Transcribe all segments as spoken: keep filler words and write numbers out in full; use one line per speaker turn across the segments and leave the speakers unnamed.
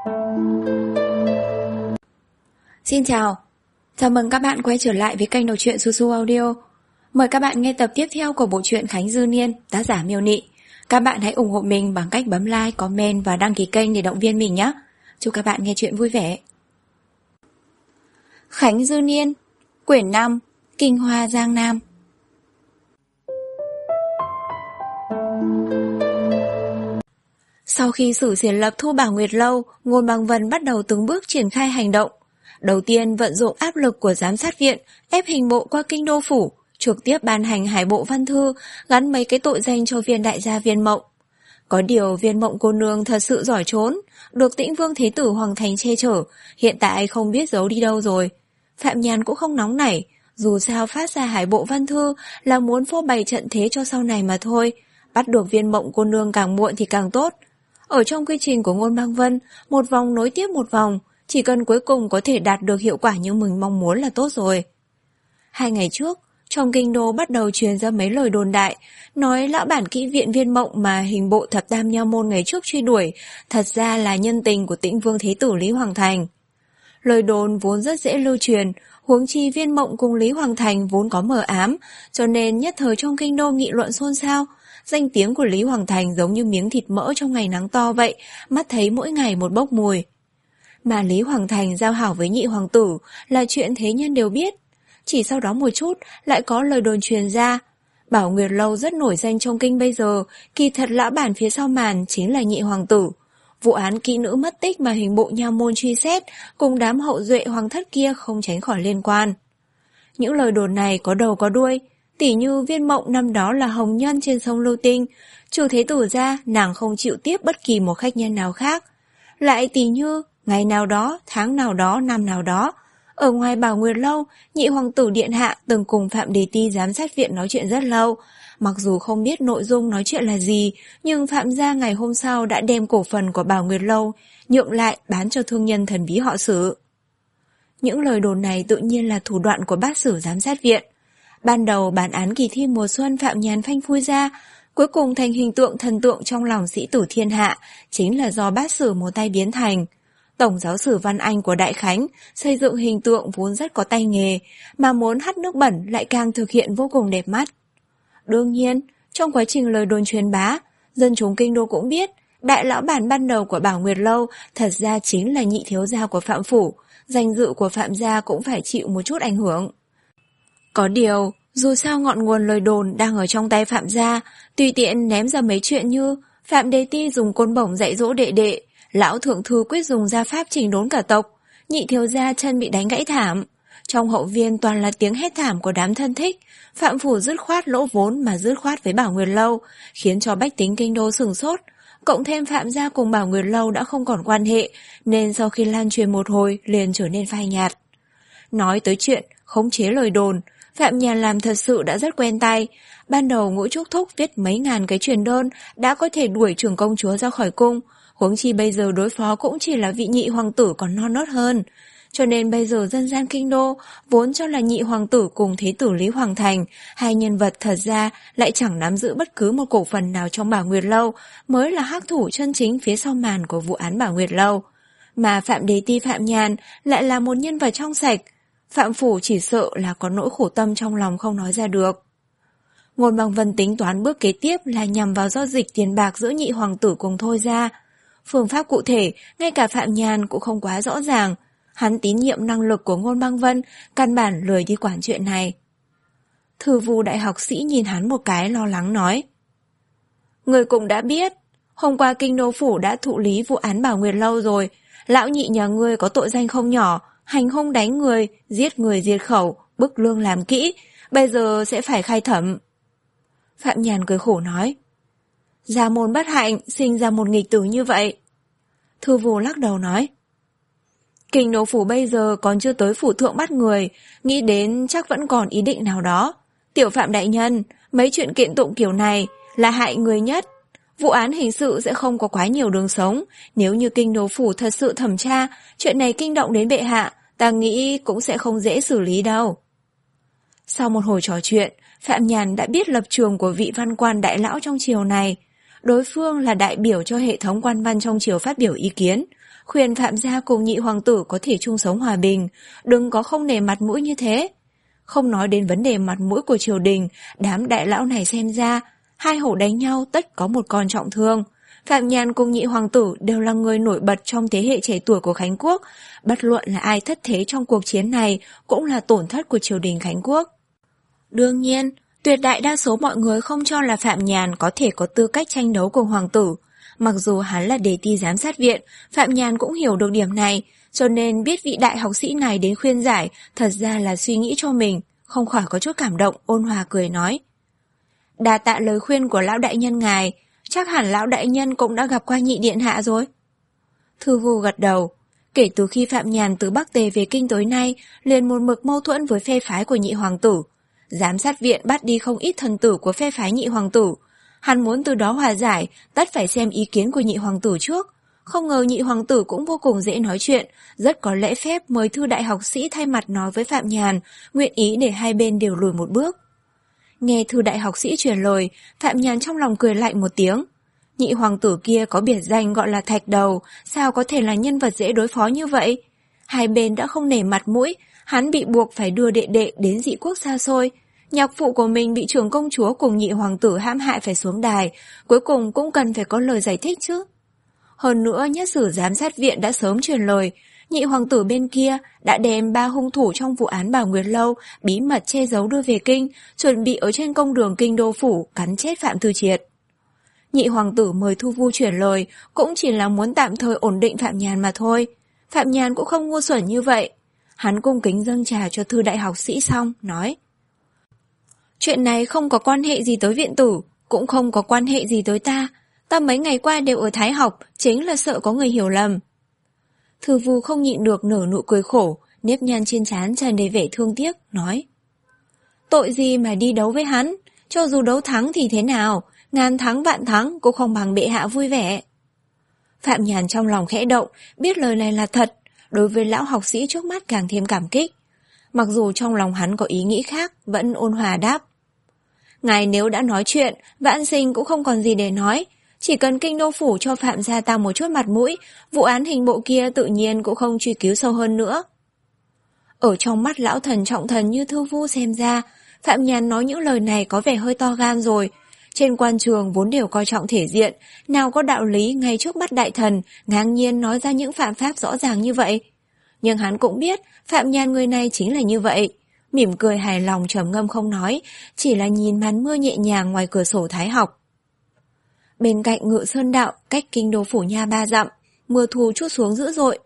Xin chào, chào mừng các bạn quay trở lại với kênh đọc truyện Su Su Audio. Mời các bạn nghe tập tiếp theo của bộ truyện Khánh Dư Niên, tác giả Miêu Nị. Các bạn hãy ủng hộ mình bằng cách bấm like, comment và đăng ký kênh để động viên mình nhé. Chúc các bạn nghe truyện vui vẻ. Khánh Dư Niên, quyển năm, Kinh Hoa Giang Nam. Sau khi Sử Xiển Lập thu Bảo Nguyệt Lâu, Ngôn Băng Vân bắt đầu từng bước triển khai hành động. Đầu tiên vận dụng áp lực của giám sát viện, ép hình bộ qua kinh đô phủ, trực tiếp ban hành hải bộ văn thư, gắn mấy cái tội danh cho viên đại gia Viên Mộng. Có điều Viên Mộng cô nương thật sự giỏi trốn, được Tĩnh Vương Thế Tử Hoàng Thành che chở, hiện tại không biết giấu đi đâu rồi. Phạm Nhàn cũng không nóng nảy, dù sao phát ra hải bộ văn thư là muốn phô bày trận thế cho sau này mà thôi, bắt được Viên Mộng cô nương càng muộn thì càng tốt. Ở trong quy trình của Ngôn Băng Vân, một vòng nối tiếp một vòng, chỉ cần cuối cùng có thể đạt được hiệu quả như mình mong muốn là tốt rồi. Hai ngày trước, trong kinh đô bắt đầu truyền ra mấy lời đồn đại, nói lão bản kỹ viện Viên Mộng mà hình bộ thập tam nha môn ngày trước truy đuổi, thật ra là nhân tình của Tĩnh Vương Thế Tử Lý Hoàng Thành. Lời đồn vốn rất dễ lưu truyền, huống chi Viên Mộng cùng Lý Hoàng Thành vốn có mờ ám, cho nên nhất thời trong kinh đô nghị luận xôn xao. Danh tiếng của Lý Hoàng Thành giống như miếng thịt mỡ trong ngày nắng to vậy, mắt thấy mỗi ngày một bốc mùi. Mà Lý Hoàng Thành giao hảo với nhị hoàng tử là chuyện thế nhân đều biết. Chỉ sau đó một chút lại có lời đồn truyền ra. Bảo Nguyệt Lâu rất nổi danh trong kinh bây giờ, kỳ thật lão bản phía sau màn chính là nhị hoàng tử. Vụ án kỹ nữ mất tích mà hình bộ nha môn truy xét cùng đám hậu duệ hoàng thất kia không tránh khỏi liên quan. Những lời đồn này có đầu có đuôi, tỉ như Viên Mộng năm đó là hồng nhân trên sông Lưu Tinh, trừ Thế Tử ra nàng không chịu tiếp bất kỳ một khách nhân nào khác. Lại tỉ như ngày nào đó, tháng nào đó, năm nào đó, ở ngoài Bảo Nguyệt Lâu, nhị hoàng tử điện hạ từng cùng Phạm Đề Ti giám sát viện nói chuyện rất lâu. Mặc dù không biết nội dung nói chuyện là gì, nhưng Phạm gia ngày hôm sau đã đem cổ phần của Bảo Nguyệt Lâu nhượng lại bán cho thương nhân thần bí họ Sử. Những lời đồn này tự nhiên là thủ đoạn của bát Sử giám sát viện. Ban đầu bản án kỳ thi mùa xuân Phạm Nhàn phanh phui ra, cuối cùng thành hình tượng thần tượng trong lòng sĩ tử thiên hạ, chính là do bát Sử một tay biến thành. Tổng giáo sử Văn Anh của Đại Khánh xây dựng hình tượng vốn rất có tay nghề, mà muốn hắt nước bẩn lại càng thực hiện vô cùng đẹp mắt. Đương nhiên, trong quá trình lời đồn truyền bá, dân chúng kinh đô cũng biết, đại lão bản ban đầu của Bảo Nguyệt Lâu thật ra chính là nhị thiếu gia của Phạm Phủ, danh dự của Phạm gia cũng phải chịu một chút ảnh hưởng. Có điều, dù sao ngọn nguồn lời đồn đang ở trong tay Phạm gia, tùy tiện ném ra mấy chuyện như Phạm Đề Ti dùng côn bổng dạy dỗ đệ đệ, lão thượng thư quyết dùng gia pháp chỉnh đốn cả tộc, nhị thiếu gia chân bị đánh gãy thảm. Trong hậu viên toàn là tiếng hét thảm của đám thân thích, Phạm Phủ dứt khoát lỗ vốn mà dứt khoát với Bảo Nguyệt Lâu, khiến cho bách tính kinh đô sửng sốt. Cộng thêm Phạm gia cùng Bảo Nguyệt Lâu đã không còn quan hệ, nên sau khi lan truyền một hồi liền trở nên phai nhạt. Nói tới chuyện khống chế lời đồn, Phạm Nhàn làm thật sự đã rất quen tay. Ban đầu Ngũ Trúc Thúc viết mấy ngàn cái truyền đơn đã có thể đuổi trưởng công chúa ra khỏi cung, huống chi bây giờ đối phó cũng chỉ là vị nhị hoàng tử còn non nớt hơn. Cho nên bây giờ dân gian kinh đô vốn cho là nhị hoàng tử cùng Thế Tử Lý Hoàng Thành, hai nhân vật thật ra lại chẳng nắm giữ bất cứ một cổ phần nào trong Bảo Nguyệt Lâu, mới là hắc thủ chân chính phía sau màn của vụ án Bảo Nguyệt Lâu. Mà Phạm Đề Ti Phạm Nhàn lại là một nhân vật trong sạch. Phạm Phủ chỉ sợ là có nỗi khổ tâm trong lòng không nói ra được. Ngôn Băng Vân tính toán bước kế tiếp là nhằm vào giao dịch tiền bạc giữa nhị hoàng tử cùng Thôi gia. Phương pháp cụ thể, ngay cả Phạm Nhàn cũng không quá rõ ràng. Hắn tín nhiệm năng lực của Ngôn Băng Vân, căn bản lười đi quản chuyện này. Thư vụ đại học sĩ nhìn hắn một cái lo lắng nói. Người cũng đã biết, hôm qua kinh đô phủ đã thụ lý vụ án Bảo Nguyệt Lâu rồi. Lão nhị nhà ngươi có tội danh không nhỏ, hành hung đánh người, giết người diệt khẩu, bức lương làm kỹ, bây giờ sẽ phải khai thẩm. Phạm Nhàn cười khổ nói. Gia môn bất hạnh, sinh ra một nghịch tử như vậy. Thư vụ lắc đầu nói. Kinh đô phủ bây giờ còn chưa tới phủ thượng bắt người, nghĩ đến chắc vẫn còn ý định nào đó. Tiểu Phạm đại nhân, mấy chuyện kiện tụng kiểu này là hại người nhất. Vụ án hình sự sẽ không có quá nhiều đường sống. Nếu như kinh đô phủ thật sự thẩm tra, chuyện này kinh động đến bệ hạ, ta nghĩ cũng sẽ không dễ xử lý đâu. Sau một hồi trò chuyện, Phạm Nhàn đã biết lập trường của vị văn quan đại lão trong triều này. Đối phương là đại biểu cho hệ thống quan văn trong triều phát biểu ý kiến. khuyên Phạm gia cùng nhị hoàng tử có thể chung sống hòa bình, đừng có không nể mặt mũi như thế. Không nói đến vấn đề mặt mũi của triều đình, đám đại lão này xem ra, hai hổ đánh nhau tất có một con trọng thương. Phạm Nhàn cùng nhị hoàng tử đều là người nổi bật trong thế hệ trẻ tuổi của Khánh Quốc, bất luận là ai thất thế trong cuộc chiến này cũng là tổn thất của triều đình Khánh Quốc. Đương nhiên, tuyệt đại đa số mọi người không cho là Phạm Nhàn có thể có tư cách tranh đấu cùng hoàng tử. Mặc dù hắn là đề ti giám sát viện, Phạm Nhàn cũng hiểu được điểm này, cho nên biết vị đại học sĩ này đến khuyên giải, thật ra là suy nghĩ cho mình, không khỏi có chút cảm động, ôn hòa cười nói. Đa tạ lời khuyên của lão đại nhân ngài, chắc hẳn lão đại nhân cũng đã gặp qua nhị điện hạ rồi. Thư Vu gật đầu, kể từ khi Phạm Nhàn từ Bắc Tề về kinh tới nay, liền một mực mâu thuẫn với phe phái của nhị hoàng tử. Giám sát viện bắt đi không ít thần tử của phe phái nhị hoàng tử. Hắn muốn từ đó hòa giải, tất phải xem ý kiến của nhị hoàng tử trước. Không ngờ nhị hoàng tử cũng vô cùng dễ nói chuyện, rất có lễ phép mời thư đại học sĩ thay mặt nói với Phạm Nhàn, nguyện ý để hai bên đều lùi một bước. Nghe thư đại học sĩ truyền lời, Phạm Nhàn trong lòng cười lạnh một tiếng. Nhị hoàng tử kia có biệt danh gọi là Thạch Đầu, sao có thể là nhân vật dễ đối phó như vậy? Hai bên đã không nể mặt mũi, hắn bị buộc phải đưa đệ đệ đến dị quốc xa xôi. Nhạc phụ của mình bị trưởng công chúa cùng nhị hoàng tử hãm hại phải xuống đài, cuối cùng cũng cần phải có lời giải thích chứ. Hơn nữa, nhất sử giám sát viện đã sớm truyền lời, nhị hoàng tử bên kia đã đem ba hung thủ trong vụ án Bảo Nguyệt Lâu bí mật che giấu đưa về kinh, chuẩn bị ở trên công đường kinh đô phủ cắn chết Phạm Thư Triệt. Nhị hoàng tử mời Thu Vu chuyển lời cũng chỉ là muốn tạm thời ổn định Phạm Nhàn mà thôi. Phạm Nhàn cũng không ngu xuẩn như vậy. Hắn cung kính dâng trà cho thư đại học sĩ xong, nói: Chuyện này không có quan hệ gì tới viện tử, cũng không có quan hệ gì tới ta. Ta mấy ngày qua đều ở Thái học, chính là sợ có người hiểu lầm. Thư Vu không nhịn được nở nụ cười khổ, nếp nhăn trên trán tràn đầy vẻ thương tiếc, nói: Tội gì mà đi đấu với hắn, cho dù đấu thắng thì thế nào, ngàn thắng vạn thắng cũng không bằng bệ hạ vui vẻ. Phạm Nhàn trong lòng khẽ động, biết lời này là thật, đối với lão học sĩ trước mắt càng thêm cảm kích. Mặc dù trong lòng hắn có ý nghĩ khác, vẫn ôn hòa đáp: Ngài nếu đã nói chuyện, vãn sinh cũng không còn gì để nói. Chỉ cần kinh đô phủ cho Phạm gia ta một chút mặt mũi, vụ án hình bộ kia tự nhiên cũng không truy cứu sâu hơn nữa. Ở trong mắt lão thần trọng thần như Thư Vu xem ra, Phạm Nhàn nói những lời này có vẻ hơi to gan rồi. Trên quan trường vốn đều coi trọng thể diện, nào có đạo lý ngay trước mắt đại thần, ngang nhiên nói ra những phạm pháp rõ ràng như vậy. Nhưng hắn cũng biết, Phạm Nhàn người này chính là như vậy. Mỉm cười hài lòng trầm ngâm không nói, chỉ là nhìn màn mưa nhẹ nhàng ngoài cửa sổ Thái học. Bên cạnh Ngự Sơn Đạo, cách kinh đô phủ nha ba dặm, mưa thu trút xuống dữ dội.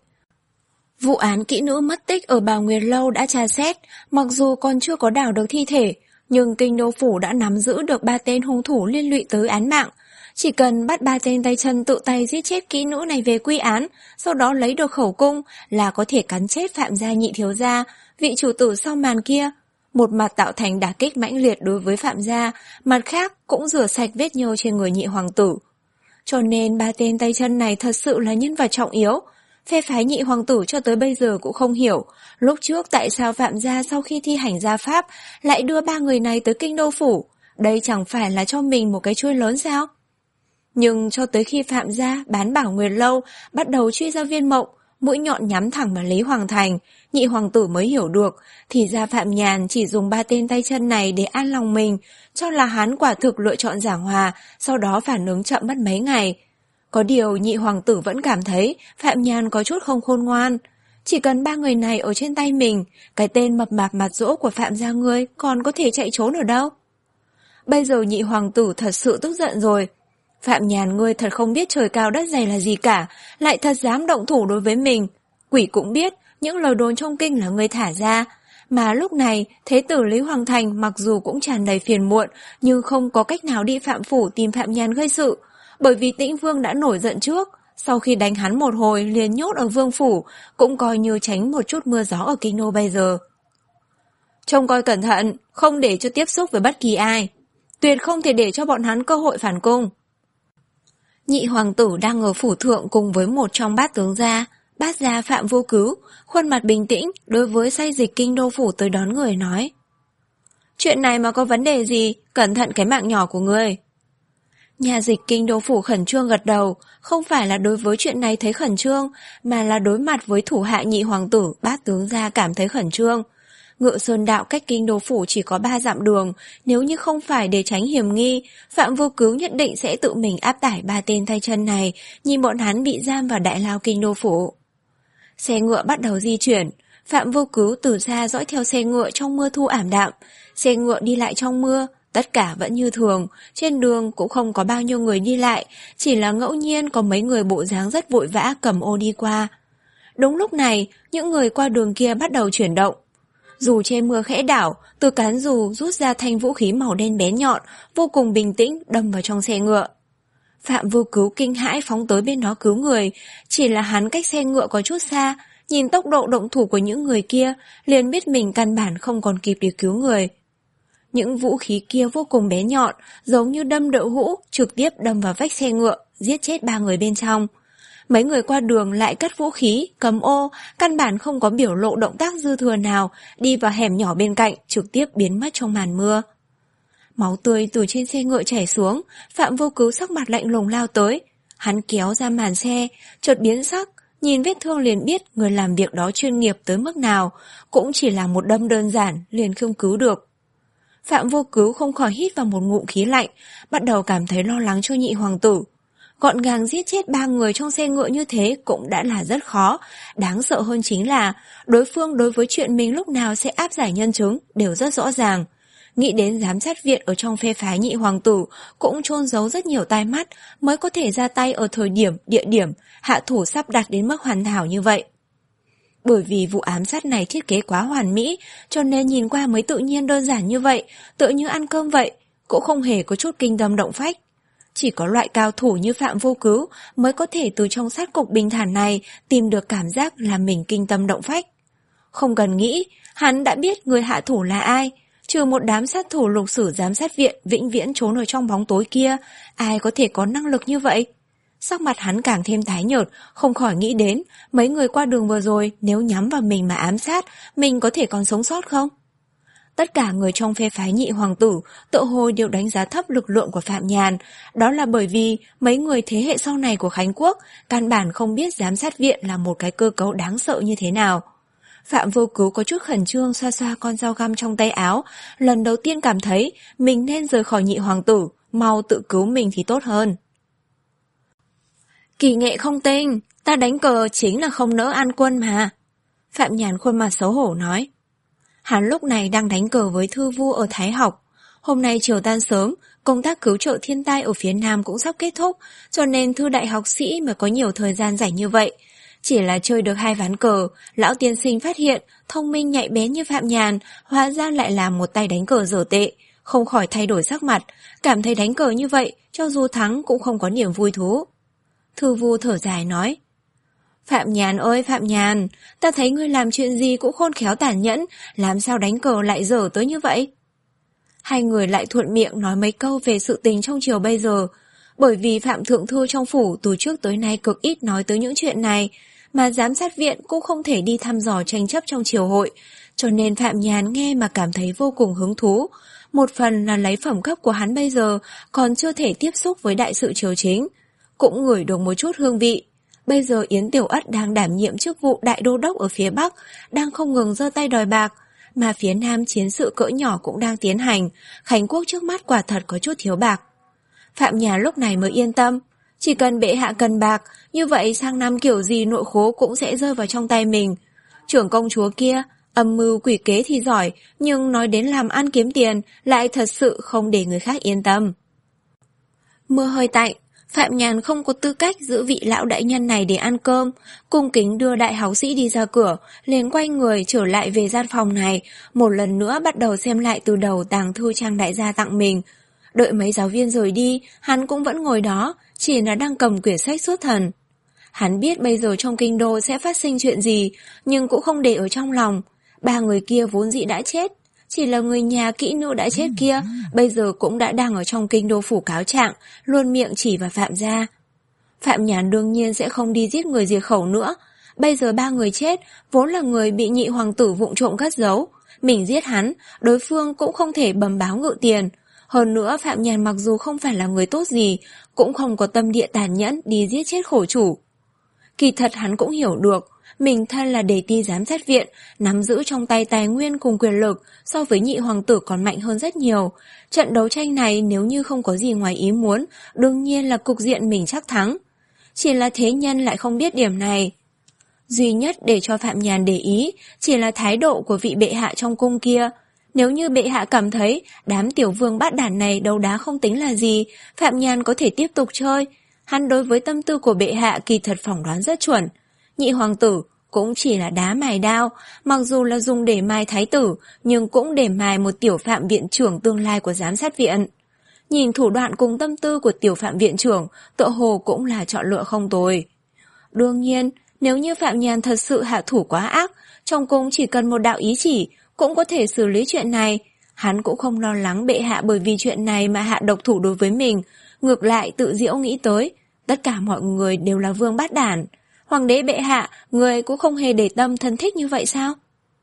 Vụ án kỹ nữ mất tích ở Bảo Nguyệt Lâu đã tra xét, mặc dù còn chưa có đào được thi thể, nhưng kinh đô phủ đã nắm giữ được ba tên hung thủ liên lụy tới án mạng. Chỉ cần bắt ba tên tay chân tự tay giết chết kỹ nữ này về quy án, sau đó lấy được khẩu cung là có thể cắn chết Phạm gia nhị thiếu gia, vị chủ tử sau màn kia. Một mặt tạo thành đả kích mãnh liệt đối với Phạm gia, mặt khác cũng rửa sạch vết nhơ trên người nhị hoàng tử. Cho nên ba tên tay chân này thật sự là nhân vật trọng yếu. Phe phái nhị hoàng tử cho tới bây giờ cũng không hiểu, lúc trước tại sao Phạm gia sau khi thi hành gia pháp lại đưa ba người này tới kinh đô phủ. Đây chẳng phải là cho mình một cái chuôi lớn sao? Nhưng cho tới khi Phạm gia bán Bảo Nguyệt Lâu bắt đầu truy ra Viên Mộng, mũi nhọn nhắm thẳng vào Lý Hoàng Thành, nhị hoàng tử mới hiểu được, thì ra Phạm Nhàn chỉ dùng ba tên tay chân này để an lòng mình, cho là hắn quả thực lựa chọn giảng hòa, sau đó phản ứng chậm mất mấy ngày. Có điều nhị hoàng tử vẫn cảm thấy Phạm Nhàn có chút không khôn ngoan. Chỉ cần ba người này ở trên tay mình, cái tên mập mạp mặt dỗ của Phạm gia ngươi còn có thể chạy trốn ở đâu? Bây giờ nhị hoàng tử thật sự tức giận rồi. Phạm Nhàn ngươi thật không biết trời cao đất dày là gì cả, lại thật dám động thủ đối với mình. Quỷ cũng biết những lời đồn trong kinh là ngươi thả ra. Mà lúc này, thế tử Lý Hoàng Thành mặc dù cũng tràn đầy phiền muộn, nhưng không có cách nào đi Phạm phủ tìm Phạm Nhàn gây sự. Bởi vì Tĩnh Vương đã nổi giận trước, sau khi đánh hắn một hồi liền nhốt ở Vương phủ, cũng coi như tránh một chút mưa gió ở kinh đô bây giờ. Trông coi cẩn thận, không để cho tiếp xúc với bất kỳ ai. Tuyệt không thể để cho bọn hắn cơ hội phản cung. Nhị hoàng tử đang ở phủ thượng cùng với một trong bát tướng gia, bát gia Phạm Vô Cứu, khuôn mặt bình tĩnh đối với sai dịch kinh đô phủ tới đón người nói: Chuyện này mà có vấn đề gì, cẩn thận cái mạng nhỏ của ngươi. Nhà dịch kinh đô phủ khẩn trương gật đầu, không phải là đối với chuyện này thấy khẩn trương, mà là đối mặt với thủ hạ nhị hoàng tử, bát tướng gia cảm thấy khẩn trương. Ngự Sơn Đạo cách kinh đô phủ chỉ có ba dặm đường, nếu như không phải để tránh hiểm nghi, Phạm Vô Cứu nhất định sẽ tự mình áp tải ba tên tay chân này, nhìn bọn hắn bị giam vào đại lao kinh đô phủ. Xe ngựa bắt đầu di chuyển, Phạm Vô Cứu từ xa dõi theo xe ngựa trong mưa thu ảm đạm, xe ngựa đi lại trong mưa, tất cả vẫn như thường, trên đường cũng không có bao nhiêu người đi lại, chỉ là ngẫu nhiên có mấy người bộ dáng rất vội vã cầm ô đi qua. Đúng lúc này, những người qua đường kia bắt đầu chuyển động. Dù che mưa khẽ đảo, từ cán dù rút ra thanh vũ khí màu đen bén nhọn, vô cùng bình tĩnh đâm vào trong xe ngựa. Phạm Vô Cứu kinh hãi phóng tới bên đó cứu người, chỉ là hắn cách xe ngựa có chút xa, nhìn tốc độ động thủ của những người kia, liền biết mình căn bản không còn kịp để cứu người. Những vũ khí kia vô cùng bé nhọn, giống như đâm đậu hũ, trực tiếp đâm vào vách xe ngựa, giết chết ba người bên trong. Mấy người qua đường lại cất vũ khí, cầm ô, căn bản không có biểu lộ động tác dư thừa nào, đi vào hẻm nhỏ bên cạnh, trực tiếp biến mất trong màn mưa. Máu tươi từ trên xe ngựa chảy xuống, Phạm Vô Cứu sắc mặt lạnh lùng lao tới. Hắn kéo ra màn xe, chợt biến sắc, nhìn vết thương liền biết người làm việc đó chuyên nghiệp tới mức nào, cũng chỉ là một đâm đơn giản, liền không cứu được. Phạm Vô Cứu không khỏi hít vào một ngụm khí lạnh, bắt đầu cảm thấy lo lắng cho nhị hoàng tử. Gọn gàng giết chết ba người trong xe ngựa như thế cũng đã là rất khó, đáng sợ hơn chính là đối phương đối với chuyện mình lúc nào sẽ áp giải nhân chứng đều rất rõ ràng. Nghĩ đến giám sát viện ở trong phe phái nhị hoàng tử cũng chôn giấu rất nhiều tai mắt mới có thể ra tay ở thời điểm, địa điểm, hạ thủ sắp đặt đến mức hoàn hảo như vậy. Bởi vì vụ ám sát này thiết kế quá hoàn mỹ, cho nên nhìn qua mới tự nhiên đơn giản như vậy, tựa như ăn cơm vậy, cũng không hề có chút kinh tâm động phách. Chỉ có loại cao thủ như Phạm Vô Cứu mới có thể từ trong sát cục bình thản này tìm được cảm giác làm mình kinh tâm động phách. Không cần nghĩ, hắn đã biết người hạ thủ là ai, trừ một đám sát thủ lục sử giám sát viện vĩnh viễn trốn ở trong bóng tối kia, ai có thể có năng lực như vậy? Sắc mặt hắn càng thêm tái nhợt, không khỏi nghĩ đến mấy người qua đường vừa rồi nếu nhắm vào mình mà ám sát, mình có thể còn sống sót không? Tất cả người trong phe phái nhị hoàng tử tự hồi đều đánh giá thấp lực lượng của Phạm Nhàn, đó là bởi vì mấy người thế hệ sau này của Khánh Quốc căn bản không biết giám sát viện là một cái cơ cấu đáng sợ như thế nào. Phạm Vô Cứu có chút khẩn trương xoa xoa con dao găm trong tay áo, lần đầu tiên cảm thấy mình nên rời khỏi nhị hoàng tử, mau tự cứu mình thì tốt hơn. Kỳ nghệ không tinh, ta đánh cờ chính là không nỡ ăn quân mà. Phạm Nhàn khuôn mặt xấu hổ nói. Hắn lúc này đang đánh cờ với Thư Vu ở Thái Học. Hôm nay chiều tan sớm, công tác cứu trợ thiên tai ở phía Nam cũng sắp kết thúc, cho nên Thư đại học sĩ mới có nhiều thời gian rảnh như vậy. Chỉ là chơi được hai ván cờ, lão tiên sinh phát hiện thông minh nhạy bén như Phạm Nhàn hóa ra lại là một tay đánh cờ dở tệ, không khỏi thay đổi sắc mặt, cảm thấy đánh cờ như vậy cho dù thắng cũng không có niềm vui thú. Thư Vu thở dài nói. Phạm Nhàn ơi Phạm Nhàn, ta thấy ngươi làm chuyện gì cũng khôn khéo tàn nhẫn, làm sao đánh cờ lại dở tới như vậy? Hai người lại thuận miệng nói mấy câu về sự tình trong triều bây giờ, bởi vì Phạm Thượng Thư trong phủ từ trước tới nay cực ít nói tới những chuyện này, mà giám sát viện cũng không thể đi thăm dò tranh chấp trong triều hội, cho nên Phạm Nhàn nghe mà cảm thấy vô cùng hứng thú. Một phần là lấy phẩm cấp của hắn bây giờ còn chưa thể tiếp xúc với đại sự triều chính, cũng ngửi được một chút hương vị. Bây giờ Yến Tiểu Ất đang đảm nhiệm chức vụ đại đô đốc ở phía Bắc, đang không ngừng giơ tay đòi bạc, mà phía Nam chiến sự cỡ nhỏ cũng đang tiến hành, Khánh Quốc trước mắt quả thật có chút thiếu bạc. Phạm Nhàn lúc này mới yên tâm, chỉ cần bệ hạ cần bạc, như vậy sang năm kiểu gì nội khố cũng sẽ rơi vào trong tay mình. Trưởng công chúa kia, âm mưu quỷ kế thì giỏi, nhưng nói đến làm ăn kiếm tiền, lại thật sự không để người khác yên tâm. Mưa hơi tạnh, Phạm Nhàn không có tư cách giữ vị lão đại nhân này để ăn cơm, cung kính đưa đại học sĩ đi ra cửa, liền quay người trở lại về gian phòng này, một lần nữa bắt đầu xem lại từ đầu tàng thư Trang đại gia tặng mình. Đợi mấy giáo viên rời đi, hắn cũng vẫn ngồi đó, chỉ là đang cầm quyển sách xuất thần. Hắn biết bây giờ trong kinh đô sẽ phát sinh chuyện gì, nhưng cũng không để ở trong lòng. Ba người kia vốn dĩ đã chết, chỉ là người nhà kỹ nữ đã chết kia, bây giờ cũng đã đang ở trong kinh đô phủ cáo trạng, luôn miệng chỉ vào Phạm gia. Phạm Nhàn đương nhiên sẽ không đi giết người diệt khẩu nữa. Bây giờ ba người chết, vốn là người bị nhị hoàng tử vụng trộm cất giấu. Mình giết hắn, đối phương cũng không thể bầm báo ngự tiền. Hơn nữa Phạm Nhàn mặc dù không phải là người tốt gì, cũng không có tâm địa tàn nhẫn đi giết chết khổ chủ. Kỳ thật hắn cũng hiểu được, mình thân là đề ti giám sát viện, nắm giữ trong tay tài nguyên cùng quyền lực, so với nhị hoàng tử còn mạnh hơn rất nhiều. Trận đấu tranh này nếu như không có gì ngoài ý muốn, đương nhiên là cục diện mình chắc thắng. Chỉ là thế nhân lại không biết điểm này. Duy nhất để cho Phạm Nhàn để ý, chỉ là thái độ của vị bệ hạ trong cung kia. Nếu như bệ hạ cảm thấy đám tiểu vương bát đản này đấu đá không tính là gì, Phạm Nhàn có thể tiếp tục chơi. Hắn đối với tâm tư của bệ hạ kỳ thật phỏng đoán rất chuẩn. Nhị hoàng tử cũng chỉ là đá mài đao, mặc dù là dùng để mài thái tử, nhưng cũng để mài một tiểu phạm viện trưởng tương lai của giám sát viện. Nhìn thủ đoạn cùng tâm tư của tiểu phạm viện trưởng, tựa hồ cũng là chọn lựa không tồi. Đương nhiên, nếu như Phạm Nhàn thật sự hạ thủ quá ác, trong cung chỉ cần một đạo ý chỉ, cũng có thể xử lý chuyện này. Hắn cũng không lo lắng bệ hạ bởi vì chuyện này mà hạ độc thủ đối với mình, ngược lại tự diễu nghĩ tới, tất cả mọi người đều là vương bát đản. Hoàng đế bệ hạ, người cũng không hề để tâm thân thích như vậy sao?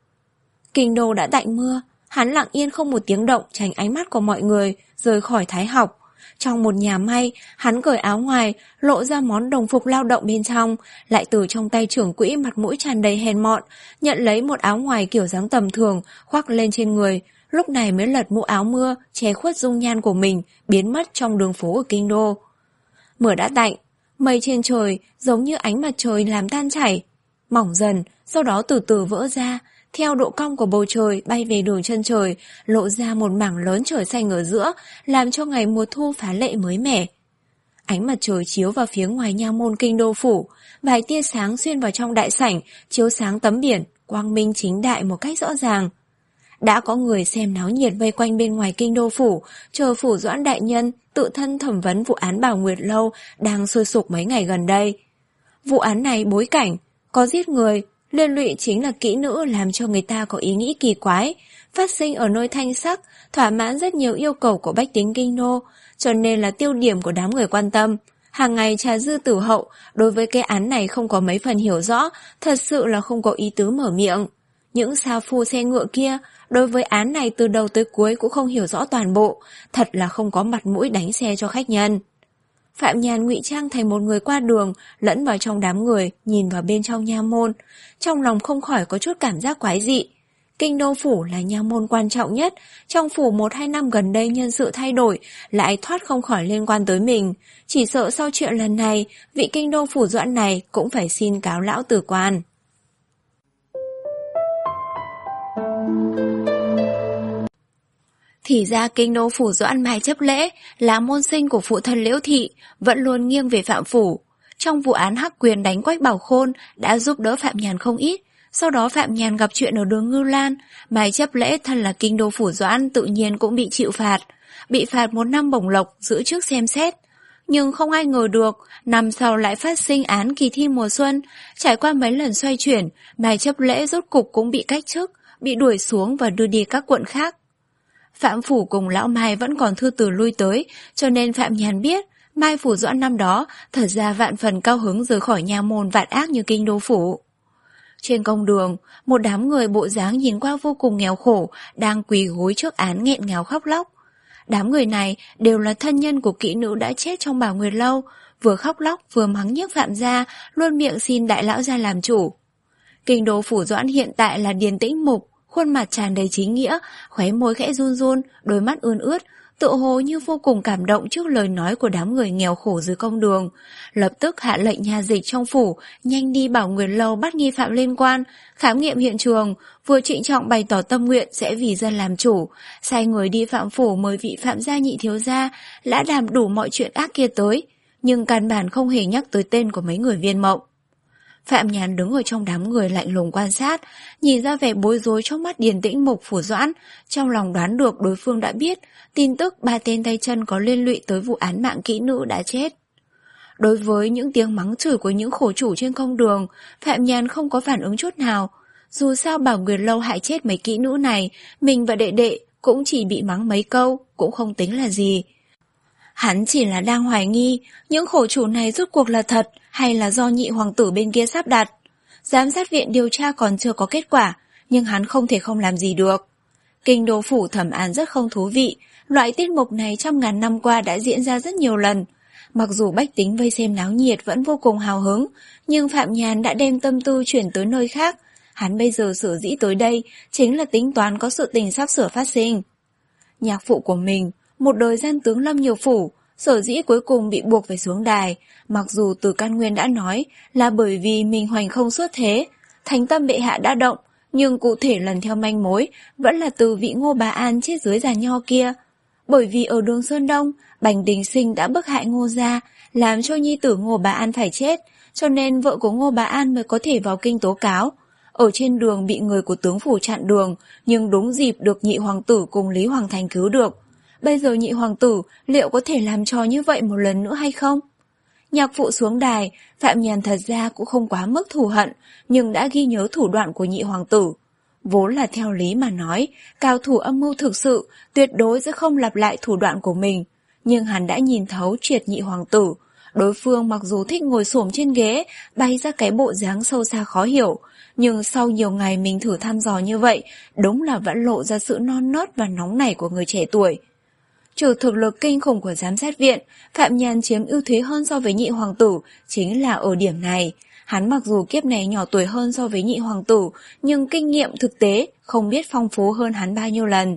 Kinh đô đã tạnh mưa, hắn lặng yên không một tiếng động tránh ánh mắt của mọi người, rời khỏi thái học. Trong một nhà may, hắn cởi áo ngoài, lộ ra món đồng phục lao động bên trong, lại từ trong tay trưởng quỹ mặt mũi tràn đầy hèn mọn, nhận lấy một áo ngoài kiểu dáng tầm thường, khoác lên trên người, lúc này mới lật mũ áo mưa, che khuất dung nhan của mình, biến mất trong đường phố ở kinh đô. Mưa đã tạnh, mây trên trời giống như ánh mặt trời làm tan chảy, mỏng dần, sau đó từ từ vỡ ra, theo độ cong của bầu trời bay về đường chân trời, lộ ra một mảng lớn trời xanh ở giữa, làm cho ngày mùa thu phá lệ mới mẻ. Ánh mặt trời chiếu vào phía ngoài nha môn kinh đô phủ, vài tia sáng xuyên vào trong đại sảnh, chiếu sáng tấm biển, quang minh chính đại một cách rõ ràng. Đã có người xem náo nhiệt vây quanh bên ngoài kinh đô phủ, chờ phủ Doãn đại nhân tự thân thẩm vấn vụ án Bảo Nguyệt Lâu đang sôi sục mấy ngày gần đây. Vụ án này bối cảnh, có giết người, liên lụy chính là kỹ nữ làm cho người ta có ý nghĩ kỳ quái, phát sinh ở nơi thanh sắc, thỏa mãn rất nhiều yêu cầu của bách tính kinh đô, cho nên là tiêu điểm của đám người quan tâm. Hàng ngày trà dư tử hậu, đối với cái án này không có mấy phần hiểu rõ, thật sự là không có ý tứ mở miệng. Những sa phu xe ngựa kia, đối với án này từ đầu tới cuối cũng không hiểu rõ toàn bộ, thật là không có mặt mũi đánh xe cho khách nhân. Phạm Nhàn ngụy trang thành một người qua đường, lẫn vào trong đám người, nhìn vào bên trong nha môn. Trong lòng không khỏi có chút cảm giác quái dị. Kinh đô phủ là nha môn quan trọng nhất, trong phủ một hai năm gần đây nhân sự thay đổi, lại thoát không khỏi liên quan tới mình. Chỉ sợ sau chuyện lần này, vị kinh đô phủ Doãn này cũng phải xin cáo lão tử quan. Thì ra kinh đô phủ Doãn Mai Chấp Lễ là môn sinh của phụ thân Liễu Thị, vẫn luôn nghiêng về Phạm phủ. Trong vụ án hắc quyền đánh Quách Bảo Khôn đã giúp đỡ Phạm Nhàn không ít. Sau đó Phạm Nhàn gặp chuyện ở đường Ngưu Lan, Mai Chấp Lễ thân là kinh đô phủ Doãn tự nhiên cũng bị chịu phạt, bị phạt một năm bổng lộc giữ chức xem xét. Nhưng không ai ngờ được, năm sau lại phát sinh án kỳ thi mùa xuân, trải qua mấy lần xoay chuyển, Mai Chấp Lễ rốt cục cũng bị cách chức, bị đuổi xuống và đưa đi các quận khác. Phạm phủ cùng lão Mai vẫn còn thư từ lui tới, cho nên Phạm Nhàn biết Mai phủ Doãn năm đó thật ra vạn phần cao hứng rời khỏi nha môn vạn ác như kinh đô phủ. Trên công đường, một đám người bộ dáng nhìn qua vô cùng nghèo khổ đang quỳ gối trước án nghẹn ngào khóc lóc. Đám người này đều là thân nhân của kỹ nữ đã chết trong Bảo Nguyệt Lâu, vừa khóc lóc vừa mắng nhiếc Phạm gia, luôn miệng xin đại lão gia làm chủ. Kinh đô phủ Doãn hiện tại là Điền Tĩnh Mục, khuôn mặt tràn đầy chính nghĩa, khóe môi khẽ run run, đôi mắt ươn ướt, tựa hồ như vô cùng cảm động trước lời nói của đám người nghèo khổ dưới công đường. Lập tức hạ lệnh nha dịch trong phủ nhanh đi Bảo Nguyệt Lâu bắt nghi phạm liên quan, khám nghiệm hiện trường, vừa trịnh trọng bày tỏ tâm nguyện sẽ vì dân làm chủ, sai người đi Phạm phủ mời vị Phạm gia nhị thiếu gia đã làm đủ mọi chuyện ác kia tới, nhưng căn bản không hề nhắc tới tên của mấy người Viên Mộng. Phạm Nhàn đứng ở trong đám người lạnh lùng quan sát, nhìn ra vẻ bối rối trong mắt Điền Tĩnh Mục phủ Doãn, trong lòng đoán được đối phương đã biết tin tức ba tên tay chân có liên lụy tới vụ án mạng kỹ nữ đã chết. Đối với những tiếng mắng chửi của những khổ chủ trên công đường, Phạm Nhàn không có phản ứng chút nào. Dù sao Bảo Nguyệt Lâu hại chết mấy kỹ nữ này, mình và đệ đệ cũng chỉ bị mắng mấy câu, cũng không tính là gì. Hắn chỉ là đang hoài nghi những khổ chủ này rốt cuộc là thật hay là do nhị hoàng tử bên kia sắp đặt. Giám sát viện điều tra còn chưa có kết quả, nhưng hắn không thể không làm gì được. Kinh đô phủ thẩm án rất không thú vị, loại tiết mục này trong ngàn năm qua đã diễn ra rất nhiều lần. Mặc dù bách tính vây xem náo nhiệt vẫn vô cùng hào hứng, nhưng Phạm Nhàn đã đem tâm tư chuyển tới nơi khác. Hắn bây giờ sở dĩ tới đây chính là tính toán có sự tình sắp sửa phát sinh. Nhạc phụ của mình, một đời gian tướng lâm nhiều phủ, sở dĩ cuối cùng bị buộc phải xuống đài, mặc dù Từ Căn Nguyên đã nói là bởi vì mình hoành không xuất thế, thánh tâm bệ hạ đã động, nhưng cụ thể lần theo manh mối vẫn là từ vị Ngô Bá An chết dưới giàn nho kia. Bởi vì ở Đường Sơn Đông, Bành Đình Sinh đã bức hại Ngô gia, làm cho nhi tử Ngô Bá An phải chết, cho nên vợ của Ngô Bá An mới có thể vào kinh tố cáo. Ở trên đường bị người của tướng phủ chặn đường, nhưng đúng dịp được nhị hoàng tử cùng Lý Hoàng Thành cứu được. Bây giờ nhị hoàng tử liệu có thể làm trò như vậy một lần nữa hay không? Nhạc phụ xuống đài, Phạm Nhàn thật ra cũng không quá mức thù hận, nhưng đã ghi nhớ thủ đoạn của nhị hoàng tử. Vốn là theo lý mà nói, cao thủ âm mưu thực sự tuyệt đối sẽ không lặp lại thủ đoạn của mình. Nhưng hắn đã nhìn thấu triệt nhị hoàng tử. Đối phương mặc dù thích ngồi xổm trên ghế, bày ra cái bộ dáng sâu xa khó hiểu, nhưng sau nhiều ngày mình thử thăm dò như vậy, đúng là vẫn lộ ra sự non nớt và nóng nảy của người trẻ tuổi. Trừ thực lực kinh khủng của giám sát viện, Phạm Nhàn chiếm ưu thế hơn so với nhị hoàng tử chính là ở điểm này. Hắn mặc dù kiếp này nhỏ tuổi hơn so với nhị hoàng tử, nhưng kinh nghiệm thực tế không biết phong phú hơn hắn bao nhiêu lần.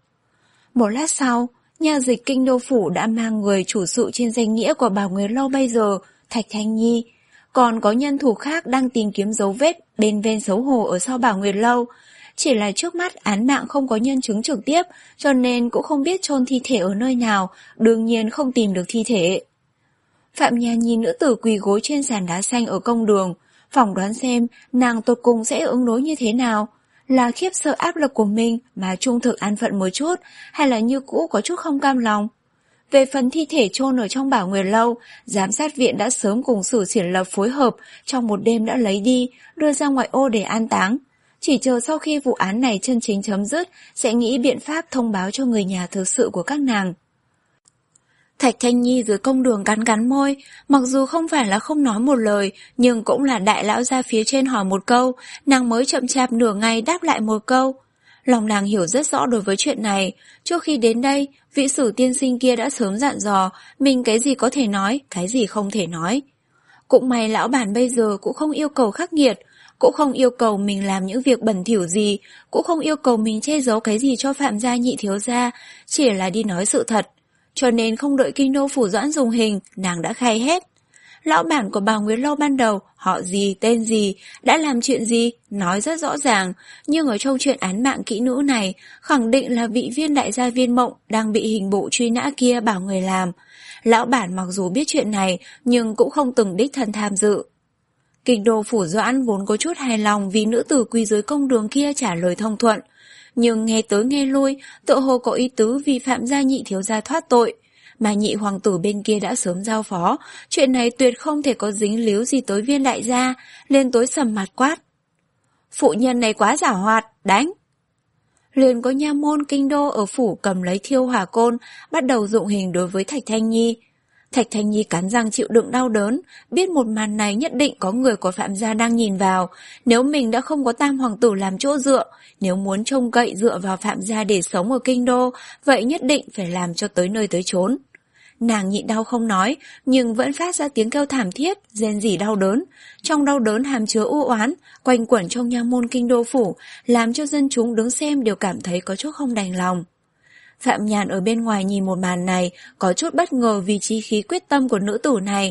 Một lát sau, nhà dịch kinh đô phủ đã mang người chủ sự trên danh nghĩa của Bảo Nguyệt Lâu bây giờ, Thạch Thanh Nhi. Còn có nhân thủ khác đang tìm kiếm dấu vết bên ven xấu hồ ở sau Bảo Nguyệt Lâu. Chỉ là trước mắt án mạng không có nhân chứng trực tiếp, cho nên cũng không biết chôn thi thể ở nơi nào, đương nhiên không tìm được thi thể. Phạm Nhàn nhìn nữ tử quỳ gối trên sàn đá xanh ở công đường, phỏng đoán xem nàng tột cùng sẽ ứng đối như thế nào. Là khiếp sợ áp lực của mình mà trung thực an phận một chút, hay là như cũ có chút không cam lòng. Về phần thi thể chôn ở trong Bảo Nguyệt Lâu, giám sát viện đã sớm cùng Sử Triển Lập phối hợp, trong một đêm đã lấy đi, đưa ra ngoại ô để an táng. Chỉ chờ sau khi vụ án này chân chính chấm dứt, sẽ nghĩ biện pháp thông báo cho người nhà thực sự của các nàng. Thạch Thanh Nhi dưới công đường cắn cắn môi, mặc dù không phải là không nói một lời, nhưng cũng là đại lão ra phía trên hỏi một câu, nàng mới chậm chạp nửa ngày đáp lại một câu. Lòng nàng hiểu rất rõ đối với chuyện này, trước khi đến đây, vị Sử tiên sinh kia đã sớm dặn dò, mình cái gì có thể nói, cái gì không thể nói. Cũng may lão bản bây giờ cũng không yêu cầu khắc nghiệt, cũng không yêu cầu mình làm những việc bẩn thỉu gì, cũng không yêu cầu mình che giấu cái gì cho Phạm gia nhị thiếu gia, chỉ là đi nói sự thật. Cho nên không đợi kinh đô phủ Doãn dùng hình, nàng đã khai hết. Lão bản của Bảo Nguyệt Lâu ban đầu, họ gì, tên gì, đã làm chuyện gì, nói rất rõ ràng, nhưng ở trong chuyện án mạng kỹ nữ này, khẳng định là vị viên đại gia Viên Mộng đang bị hình bộ truy nã kia bảo người làm. Lão bản mặc dù biết chuyện này, nhưng cũng không từng đích thân tham dự. Kinh đô phủ Doãn vốn có chút hài lòng vì nữ tử quỳ dưới công đường kia trả lời thông thuận, nhưng nghe tới nghe lui, tựa hồ có ý tứ vì Phạm gia nhị thiếu gia thoát tội. Mà nhị hoàng tử bên kia đã sớm giao phó, chuyện này tuyệt không thể có dính líu gì tới viên đại gia, lên tối sầm mặt quát. Phụ nhân này quá giảo hoạt, đánh! Liền có nha môn kinh đô ở phủ cầm lấy thiêu hỏa côn, bắt đầu dụng hình đối với Thạch Thanh Nhi. Thạch Thanh Nhi cắn răng chịu đựng đau đớn, biết một màn này nhất định có người của Phạm gia đang nhìn vào. Nếu mình đã không có tam hoàng tử làm chỗ dựa, nếu muốn trông cậy dựa vào Phạm gia để sống ở kinh đô, vậy nhất định phải làm cho tới nơi tới chốn. Nàng nhịn đau không nói, nhưng vẫn phát ra tiếng kêu thảm thiết, rên rỉ đau đớn. Trong đau đớn hàm chứa u oán, quanh quẩn trong nha môn kinh đô phủ, làm cho dân chúng đứng xem đều cảm thấy có chút không đành lòng. Phạm Nhàn ở bên ngoài nhìn một màn này, có chút bất ngờ vì chí khí quyết tâm của nữ tử này.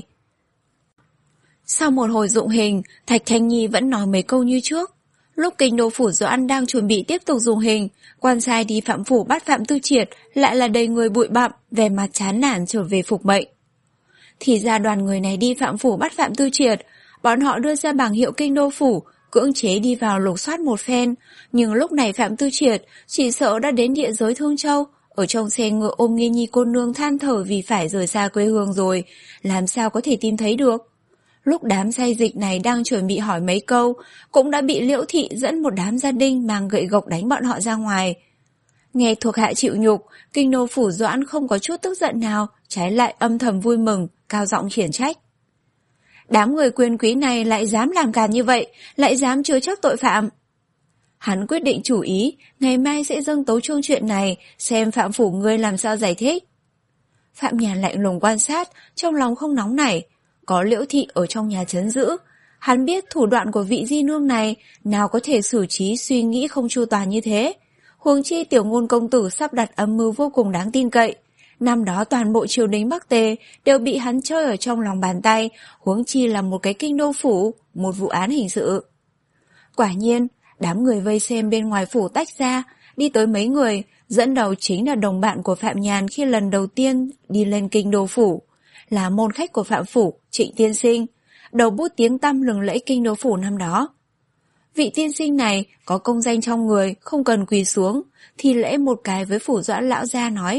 Sau một hồi dụng hình, Thạch Thanh Nhi vẫn nói mấy câu như trước. Lúc kinh đô phủ Doãn đang chuẩn bị tiếp tục dùng hình, quan sai đi Phạm phủ bắt Phạm Tư Triệt, lại là đầy người bụi bặm, vẻ mặt chán nản trở về phục mệnh. Thì ra đoàn người này đi Phạm phủ bắt Phạm Tư Triệt, bọn họ đưa ra bảng hiệu kinh đô phủ, cưỡng chế đi vào lục soát một phen, nhưng lúc này Phạm Tư Triệt chỉ sợ đã đến địa giới Thương Châu, ở trong xe ngựa ôm Nghiên Nhi cô nương than thở vì phải rời xa quê hương rồi, làm sao có thể tìm thấy được. Lúc đám say dịch này đang chuẩn bị hỏi mấy câu, cũng đã bị Liễu Thị dẫn một đám gia đình mang gậy gộc đánh bọn họ ra ngoài. Nghe thuộc hạ chịu nhục, kinh đô phủ Doãn không có chút tức giận nào, trái lại âm thầm vui mừng, cao giọng khiển trách. Đám người quyền quý này lại dám làm càn như vậy, lại dám chứa chấp tội phạm. Hắn quyết định chủ ý, ngày mai sẽ dâng tấu chương chuyện này, xem Phạm phủ ngươi làm sao giải thích. Phạm Nhàn lạnh lùng quan sát, trong lòng không nóng nảy. Có Liễu Thị ở trong nhà trấn giữ. Hắn biết thủ đoạn của vị di nương này, nào có thể xử trí suy nghĩ không chu toàn như thế. Huống chi Tiểu Ngôn công tử sắp đặt âm mưu vô cùng đáng tin cậy. Năm đó toàn bộ triều đình Bắc Tề đều bị hắn chơi ở trong lòng bàn tay, huống chi là một cái kinh đô phủ, một vụ án hình sự. Quả nhiên, đám người vây xem bên ngoài phủ tách ra, đi tới mấy người, dẫn đầu chính là đồng bạn của Phạm Nhàn khi lần đầu tiên đi lên kinh đô phủ, là môn khách của Phạm phủ, Trịnh tiên sinh, đầu bút tiếng tăm lừng lẫy kinh đô phủ năm đó. Vị tiên sinh này có công danh trong người, không cần quỳ xuống, thì lễ một cái với Phủ Doãn lão gia nói: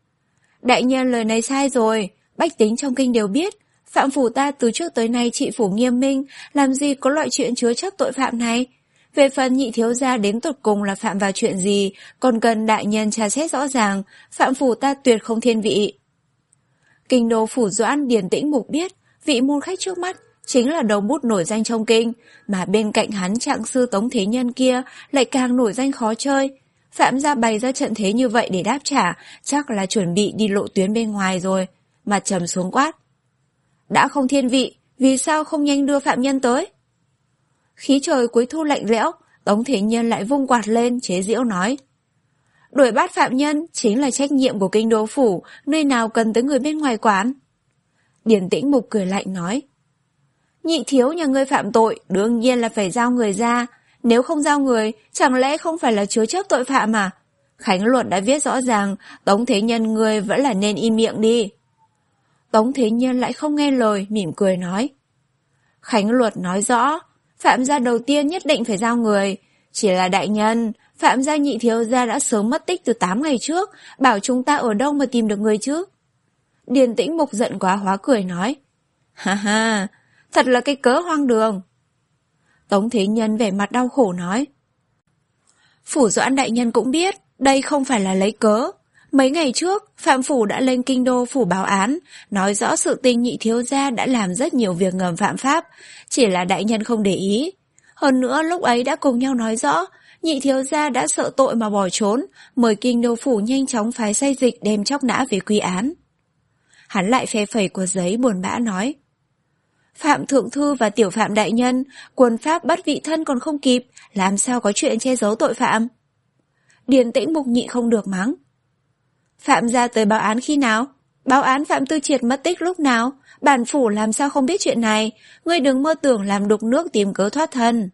Đại nhân lời này sai rồi, bách tính trong kinh đều biết, Phạm phủ ta từ trước tới nay trị phủ nghiêm minh, làm gì có loại chuyện chứa chấp tội phạm này. Về phần nhị thiếu gia đến tột cùng là phạm vào chuyện gì, còn cần đại nhân tra xét rõ ràng, Phạm phủ ta tuyệt không thiên vị. Kinh đô Phủ Doãn Điền Tĩnh Mục biết, vị môn khách trước mắt chính là đầu bút nổi danh trong kinh, mà bên cạnh hắn trạng sư Tống Thế Nhân kia lại càng nổi danh khó chơi. Phạm gia bày ra trận thế như vậy để đáp trả, chắc là chuẩn bị đi lộ tuyến bên ngoài rồi. Mặt trầm xuống quát: Đã không thiên vị, vì sao không nhanh đưa phạm nhân tới? Khí trời cuối thu lạnh lẽo, Tống Thế Nhân lại vung quạt lên, chế giễu nói: Đuổi bắt phạm nhân chính là trách nhiệm của kinh đô phủ, nơi nào cần tới người bên ngoài quán. Điền Tĩnh Mục cười lạnh nói: Nhị thiếu nhà ngươi phạm tội, đương nhiên là phải giao người ra. Nếu không giao người, chẳng lẽ không phải là chứa chấp tội phạm à? Khánh luật đã viết rõ ràng, Tống Thế Nhân ngươi vẫn là nên im miệng đi. Tống Thế Nhân lại không nghe lời, mỉm cười nói: Khánh luật nói rõ, phạm gia đầu tiên nhất định phải giao người. Chỉ là đại nhân, phạm gia nhị thiếu gia đã sớm mất tích từ tám ngày trước, bảo chúng ta ở đâu mà tìm được người chứ? Điền Tĩnh Mục giận quá hóa cười nói: Ha ha, thật là cái cớ hoang đường. Tống Thế Nhân vẻ mặt đau khổ nói: Phủ Doãn đại nhân cũng biết, đây không phải là lấy cớ. Mấy ngày trước, Phạm phủ đã lên kinh đô phủ báo án, nói rõ sự tình nhị thiếu gia đã làm rất nhiều việc ngầm phạm pháp, chỉ là đại nhân không để ý. Hơn nữa lúc ấy đã cùng nhau nói rõ, nhị thiếu gia đã sợ tội mà bỏ trốn, mời kinh đô phủ nhanh chóng phái sai dịch đem chóc nã về quy án. Hắn lại phe phẩy của giấy buồn bã nói: Phạm thượng thư và tiểu phạm đại nhân, quân pháp bắt vị thân còn không kịp, làm sao có chuyện che giấu tội phạm? Điền Tĩnh Mục nhị không được mắng: Phạm gia tới báo án khi nào? Báo án Phạm Tư Triệt mất tích lúc nào? Bản phủ làm sao không biết chuyện này? Ngươi đừng mơ tưởng làm đục nước tìm cớ thoát thân.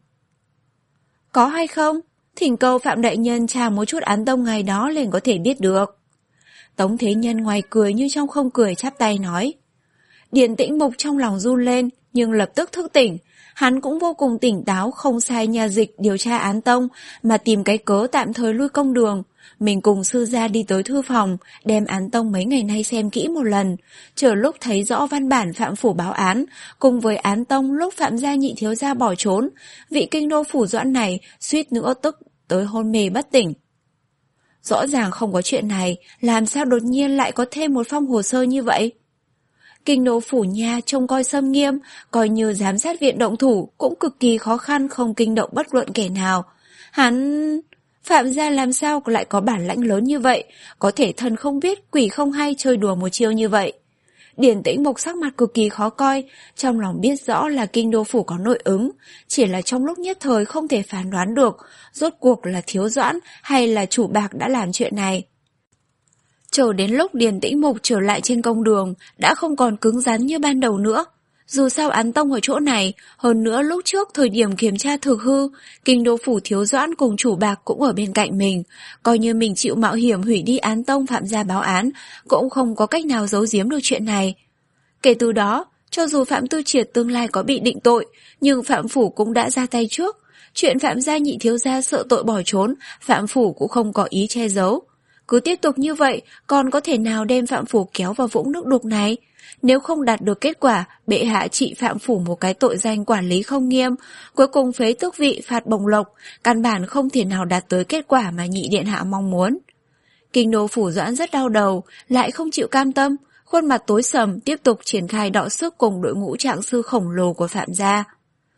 Có hay không? Thỉnh cầu Phạm đại nhân tra một chút án tông ngày đó liền có thể biết được. Tống Thế Nhân ngoài cười như trong không cười chắp tay nói. Điền Tĩnh Mục trong lòng run lên, nhưng lập tức thức tỉnh. Hắn cũng vô cùng tỉnh táo, không sai nhà dịch điều tra án tông, mà tìm cái cớ tạm thời lui công đường. Mình cùng sư gia đi tới thư phòng, đem án tông mấy ngày nay xem kỹ một lần. Chờ lúc thấy rõ văn bản Phạm phủ báo án, cùng với án tông lúc Phạm gia nhị thiếu gia bỏ trốn, vị kinh đô Phủ Doãn này suýt nữa tức tới hôn mê bất tỉnh. Rõ ràng không có chuyện này, làm sao đột nhiên lại có thêm một phong hồ sơ như vậy? Kinh đô phủ nha trông coi xâm nghiêm, coi như giám sát viện động thủ cũng cực kỳ khó khăn, không kinh động bất luận kẻ nào. Hắn... Phạm gia làm sao lại có bản lãnh lớn như vậy, có thể thần không biết quỷ không hay chơi đùa một chiêu như vậy. Điền Tĩnh Mục sắc mặt cực kỳ khó coi, trong lòng biết rõ là kinh đô phủ có nội ứng, chỉ là trong lúc nhất thời không thể phán đoán được rốt cuộc là thiếu Doãn hay là chủ bạc đã làm chuyện này. Chờ đến lúc Điền Tĩnh Mục trở lại trên công đường, đã không còn cứng rắn như ban đầu nữa. Dù sao án tông ở chỗ này, hơn nữa lúc trước thời điểm kiểm tra thực hư, kinh đô phủ thiếu Doãn cùng chủ bạc cũng ở bên cạnh mình. Coi như mình chịu mạo hiểm hủy đi án tông Phạm gia báo án, cũng không có cách nào giấu giếm được chuyện này. Kể từ đó, cho dù Phạm Tư Triệt tương lai có bị định tội, nhưng Phạm phủ cũng đã ra tay trước. Chuyện Phạm gia nhị thiếu gia sợ tội bỏ trốn, Phạm phủ cũng không có ý che giấu. Cứ tiếp tục như vậy, còn có thể nào đem Phạm phủ kéo vào vũng nước đục này? Nếu không đạt được kết quả, bệ hạ trị Phạm phủ một cái tội danh quản lý không nghiêm, cuối cùng phế tước vị phạt bổng lộc, căn bản không thể nào đạt tới kết quả mà nhị điện hạ mong muốn. Kinh đô Phủ Doãn rất đau đầu, lại không chịu cam tâm, khuôn mặt tối sầm tiếp tục triển khai đọ sức cùng đội ngũ trạng sư khổng lồ của Phạm gia.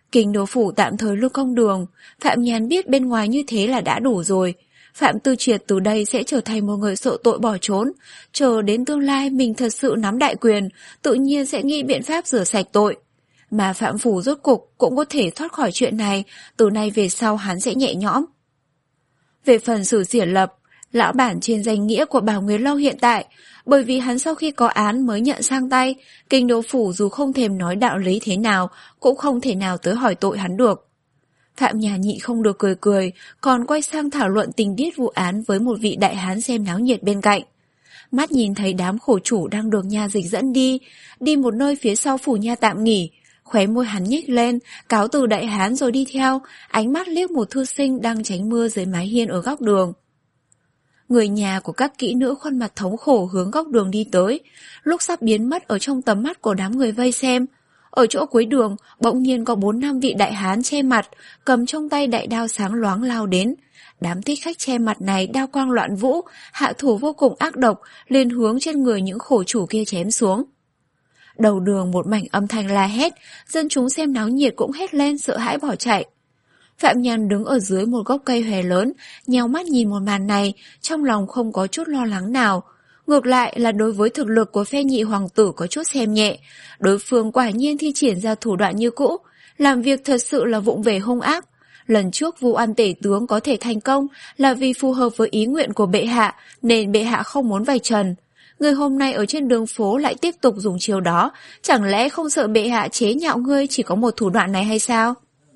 Kinh đô phủ tạm thời lưu công đường, Phạm Nhàn biết bên ngoài như thế là đã đủ rồi. Phạm Tư Triệt từ đây sẽ trở thành một người sợ tội bỏ trốn, chờ đến tương lai mình thật sự nắm đại quyền, tự nhiên sẽ nghĩ biện pháp rửa sạch tội. Mà Phạm Phủ rốt cục cũng có thể thoát khỏi chuyện này, từ nay về sau hắn sẽ nhẹ nhõm. Về phần Sử Xiển Lập, lão bản trên danh nghĩa của Bảo Nguyệt Lâu hiện tại, bởi vì hắn sau khi có án mới nhận sang tay, Kinh đô phủ dù không thèm nói đạo lý thế nào, cũng không thể nào tới hỏi tội hắn được. Phạm Nhàn nhị không được cười cười, còn quay sang thảo luận tình tiết vụ án với một vị đại hán xem náo nhiệt bên cạnh. Mắt nhìn thấy đám khổ chủ đang được nha dịch dẫn đi, đi một nơi phía sau phủ nha tạm nghỉ, khóe môi hắn nhếch lên, cáo từ đại hán rồi đi theo, ánh mắt liếc một thư sinh đang tránh mưa dưới mái hiên ở góc đường. Người nhà của các kỹ nữ khuôn mặt thống khổ hướng góc đường đi tới, lúc sắp biến mất ở trong tầm mắt của đám người vây xem. Ở chỗ cuối đường, bỗng nhiên có bốn năm vị đại hán che mặt, cầm trong tay đại đao sáng loáng lao đến. Đám thích khách che mặt này đao quang loạn vũ, hạ thủ vô cùng ác độc, liền hướng trên người những khổ chủ kia chém xuống. Đầu đường một mảnh âm thanh la hét, dân chúng xem náo nhiệt cũng hét lên sợ hãi bỏ chạy. Phạm Nhàn đứng ở dưới một gốc cây hòe lớn, nheo mắt nhìn một màn này, trong lòng không có chút lo lắng nào. Ngược lại là đối với thực lực của phe nhị hoàng tử có chút xem nhẹ, đối phương quả nhiên thi triển ra thủ đoạn như cũ, làm việc thật sự là vụng về hung ác. Lần trước vu oan tể tướng có thể thành công là vì phù hợp với ý nguyện của bệ hạ, nên bệ hạ không muốn vạch trần. Người hôm nay ở trên đường phố lại tiếp tục dùng chiêu đó, chẳng lẽ không sợ bệ hạ chế nhạo ngươi chỉ có một thủ đoạn này hay sao?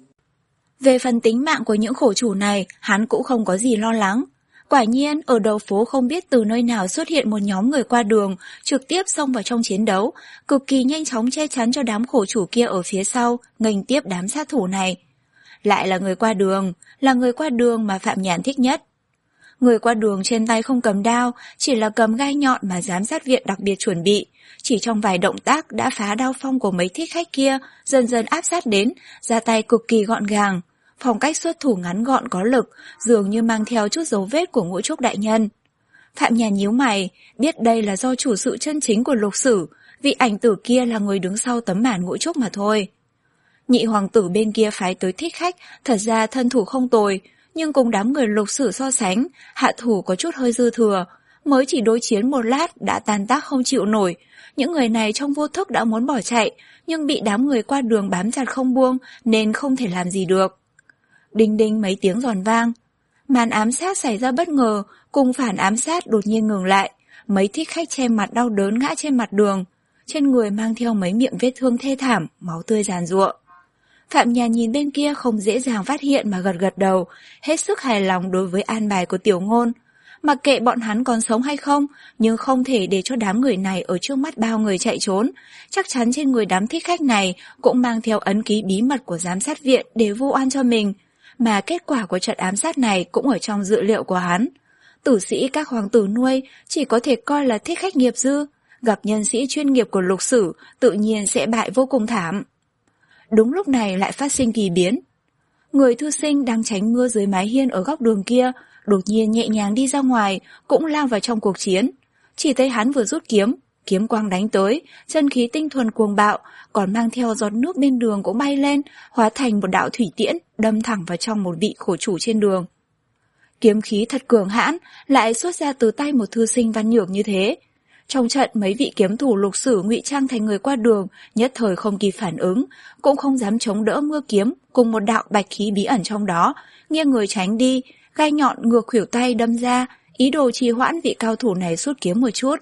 Về phần tính mạng của những khổ chủ này, hắn cũng không có gì lo lắng. Quả nhiên, ở đầu phố không biết từ nơi nào xuất hiện một nhóm người qua đường, trực tiếp xông vào trong chiến đấu, cực kỳ nhanh chóng che chắn cho đám khổ chủ kia ở phía sau, nghênh tiếp đám sát thủ này. Lại là người qua đường, là người qua đường mà Phạm Nhàn thích nhất. Người qua đường trên tay không cầm đao, chỉ là cầm gai nhọn mà giám sát viện đặc biệt chuẩn bị. Chỉ trong vài động tác đã phá đao phong của mấy thích khách kia, dần dần áp sát đến, ra tay cực kỳ gọn gàng. Phong cách xuất thủ ngắn gọn có lực, dường như mang theo chút dấu vết của Ngũ Trúc đại nhân. Phạm Nhàn nhíu mày, biết đây là do chủ sự chân chính của Lục Sử, vị ảnh tử kia là người đứng sau tấm màn Ngũ Trúc mà thôi. Nhị hoàng tử bên kia phái tới thích khách, thật ra thân thủ không tồi, nhưng cùng đám người Lục Sử so sánh, hạ thủ có chút hơi dư thừa, mới chỉ đối chiến một lát đã tan tác không chịu nổi. Những người này trong vô thức đã muốn bỏ chạy, nhưng bị đám người qua đường bám chặt không buông nên không thể làm gì được. Đinh đinh mấy tiếng giòn vang. Màn ám sát xảy ra bất ngờ, cùng phản ám sát đột nhiên ngừng lại. Mấy thích khách che mặt đau đớn ngã trên mặt đường. Trên người mang theo mấy miệng vết thương thê thảm, máu tươi giàn giụa. Phạm Nhàn nhìn bên kia không dễ dàng phát hiện mà gật gật đầu, hết sức hài lòng đối với an bài của Tiểu Ngôn. Mặc kệ bọn hắn còn sống hay không, nhưng không thể để cho đám người này ở trước mắt bao người chạy trốn. Chắc chắn trên người đám thích khách này cũng mang theo ấn ký bí mật của giám sát viện để vu oan cho mình. Mà kết quả của trận ám sát này cũng ở trong dự liệu của hắn. Tử sĩ các hoàng tử nuôi chỉ có thể coi là thích khách nghiệp dư, gặp nhân sĩ chuyên nghiệp của Lục Sử tự nhiên sẽ bại vô cùng thảm. Đúng lúc này lại phát sinh kỳ biến. Người thư sinh đang tránh mưa dưới mái hiên ở góc đường kia, đột nhiên nhẹ nhàng đi ra ngoài, cũng lao vào trong cuộc chiến. Chỉ thấy hắn vừa rút kiếm, kiếm quang đánh tới, chân khí tinh thuần cuồng bạo, còn mang theo giọt nước bên đường cũng bay lên, hóa thành một đạo thủy tiễn, đâm thẳng vào trong một vị khổ chủ trên đường. Kiếm khí thật cường hãn, lại xuất ra từ tay một thư sinh văn nhược như thế. Trong trận mấy vị kiếm thủ Lục Sử ngụy trang thành người qua đường, nhất thời không kịp phản ứng, cũng không dám chống đỡ mưa kiếm cùng một đạo bạch khí bí ẩn trong đó, nghiêng người tránh đi, gai nhọn ngược khuỷu tay đâm ra, ý đồ trì hoãn vị cao thủ này rút kiếm một chút.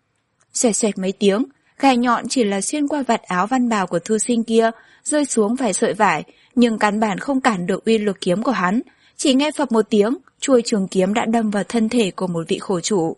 Xoẹt xoẹt mấy tiếng, gai nhọn chỉ là xuyên qua vạt áo văn bào của thư sinh kia, rơi xuống vài sợi vải, nhưng căn bản không cản được uy lực kiếm của hắn. Chỉ nghe phập một tiếng, chuôi trường kiếm đã đâm vào thân thể của một vị khổ chủ.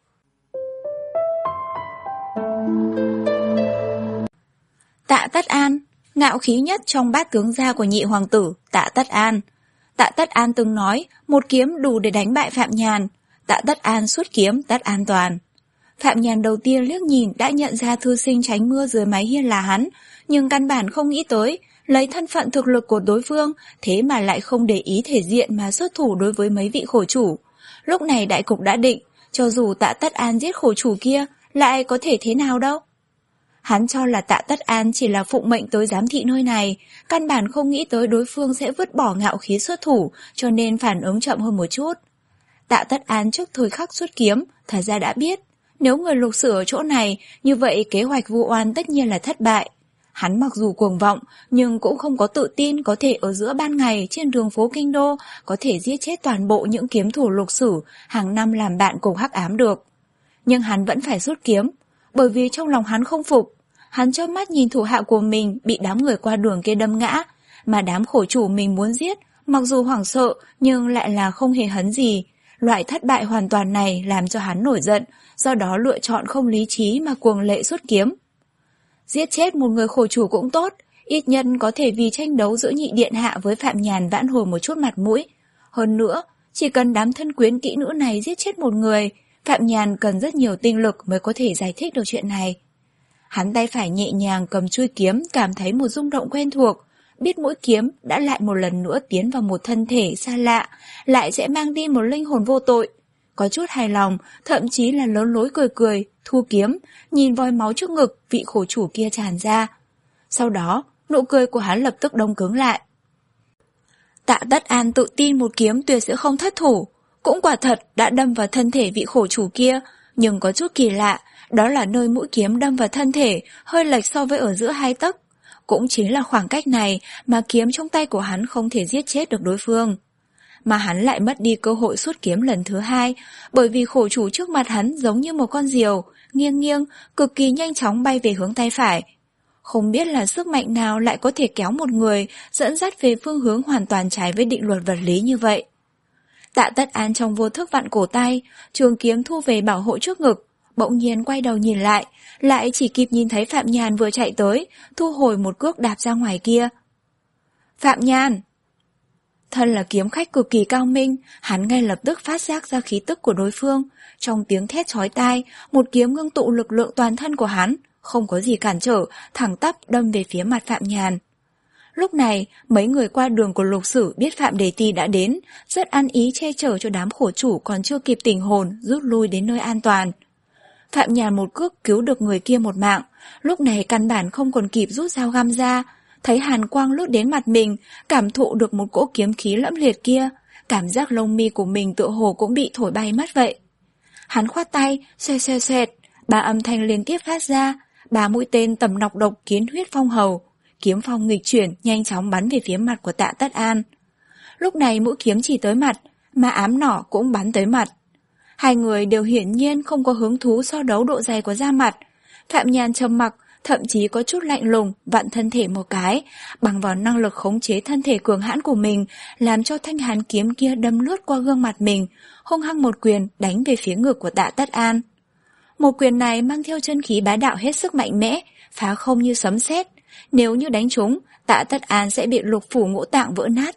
Tạ Tất An, ngạo khí nhất trong bát tướng gia của nhị hoàng tử, Tạ Tất An. Tạ Tất An từng nói, một kiếm đủ để đánh bại Phạm Nhàn. Tạ Tất An xuất kiếm tất an toàn. Phạm Nhàn đầu tiên liếc nhìn đã nhận ra thư sinh tránh mưa dưới mái hiên là hắn, nhưng căn bản không nghĩ tới, lấy thân phận thực lực của đối phương, thế mà lại không để ý thể diện mà xuất thủ đối với mấy vị khổ chủ. Lúc này đại cục đã định, cho dù Tạ Tất An giết khổ chủ kia, lại có thể thế nào đâu. Hắn cho là Tạ Tất An chỉ là phụng mệnh tới giám thị nơi này, căn bản không nghĩ tới đối phương sẽ vứt bỏ ngạo khí xuất thủ, cho nên phản ứng chậm hơn một chút. Tạ Tất An trước thời khắc xuất kiếm, thật ra đã biết, nếu người Lục Sử ở chỗ này, như vậy kế hoạch vu oan tất nhiên là thất bại. Hắn mặc dù cuồng vọng, nhưng cũng không có tự tin có thể ở giữa ban ngày trên đường phố Kinh Đô có thể giết chết toàn bộ những kiếm thủ Lục Sử hàng năm làm bạn cùng Hắc Ám được. Nhưng hắn vẫn phải rút kiếm, bởi vì trong lòng hắn không phục. Hắn chớp mắt nhìn thủ hạ của mình bị đám người qua đường kia đâm ngã, mà đám khổ chủ mình muốn giết, mặc dù hoảng sợ nhưng lại là không hề hấn gì. Loại thất bại hoàn toàn này làm cho hắn nổi giận, do đó lựa chọn không lý trí mà cuồng lệ xuất kiếm. Giết chết một người khổ chủ cũng tốt, ít nhân có thể vì tranh đấu giữa nhị điện hạ với Phạm Nhàn vãn hồi một chút mặt mũi. Hơn nữa, chỉ cần đám thân quyến kỹ nữ này giết chết một người, Phạm Nhàn cần rất nhiều tinh lực mới có thể giải thích được chuyện này. Hắn tay phải nhẹ nhàng cầm chuôi kiếm, cảm thấy một rung động quen thuộc, biết mũi kiếm đã lại một lần nữa tiến vào một thân thể xa lạ, lại sẽ mang đi một linh hồn vô tội. Có chút hài lòng, thậm chí là lớn lối cười cười, thu kiếm, nhìn vòi máu trước ngực vị khổ chủ kia tràn ra. Sau đó, nụ cười của hắn lập tức đông cứng lại. Tạ Tất An tự tin một kiếm tuyệt sẽ không thất thủ, cũng quả thật đã đâm vào thân thể vị khổ chủ kia, nhưng có chút kỳ lạ, đó là nơi mũi kiếm đâm vào thân thể hơi lệch so với ở giữa hai tấc. Cũng chính là khoảng cách này mà kiếm trong tay của hắn không thể giết chết được đối phương. Mà hắn lại mất đi cơ hội xuất kiếm lần thứ hai, bởi vì khổ chủ trước mặt hắn giống như một con diều, nghiêng nghiêng, cực kỳ nhanh chóng bay về hướng tay phải. Không biết là sức mạnh nào lại có thể kéo một người, dẫn dắt về phương hướng hoàn toàn trái với định luật vật lý như vậy. Tạ Tất An trong vô thức vặn cổ tay, trường kiếm thu về bảo hộ trước ngực, bỗng nhiên quay đầu nhìn lại, lại chỉ kịp nhìn thấy Phạm Nhàn vừa chạy tới, thu hồi một cước đạp ra ngoài kia. Phạm Nhàn! Thân là kiếm khách cực kỳ cao minh, hắn ngay lập tức phát giác ra khí tức của đối phương. Trong tiếng thét chói tai, một kiếm ngưng tụ lực lượng toàn thân của hắn, không có gì cản trở, thẳng tắp đâm về phía mặt Phạm Nhàn. Lúc này, mấy người qua đường của Lục Sử biết Phạm Đề Ti đã đến, rất ăn ý che chở cho đám khổ chủ còn chưa kịp tỉnh hồn, rút lui đến nơi an toàn. Phạm Nhàn một cước cứu được người kia một mạng, lúc này căn bản không còn kịp rút dao găm ra, thấy hàn quang lướt đến mặt mình, cảm thụ được một cỗ kiếm khí lẫm liệt kia, cảm giác lông mi của mình tựa hồ cũng bị thổi bay mất vậy. Hắn khoát tay, xoẹt xoẹt xoẹt, ba âm thanh liên tiếp phát ra, ba mũi tên tầm nọc độc kiến huyết phong hầu, kiếm phong nghịch chuyển nhanh chóng bắn về phía mặt của Tạ Tất An. Lúc này mũi kiếm chỉ tới mặt, mà ám nỏ cũng bắn tới mặt. Hai người đều hiển nhiên không có hứng thú so đấu độ dày của da mặt. Phạm Nhàn trầm mặc, thậm chí có chút lạnh lùng, vặn thân thể một cái, bằng vào năng lực khống chế thân thể cường hãn của mình, làm cho thanh hàn kiếm kia đâm lướt qua gương mặt mình, hung hăng một quyền đánh về phía ngực của Tạ Tất An. Một quyền này mang theo chân khí bá đạo hết sức mạnh mẽ, phá không như sấm sét. Nếu như đánh trúng, Tạ Tất An sẽ bị lục phủ ngũ tạng vỡ nát.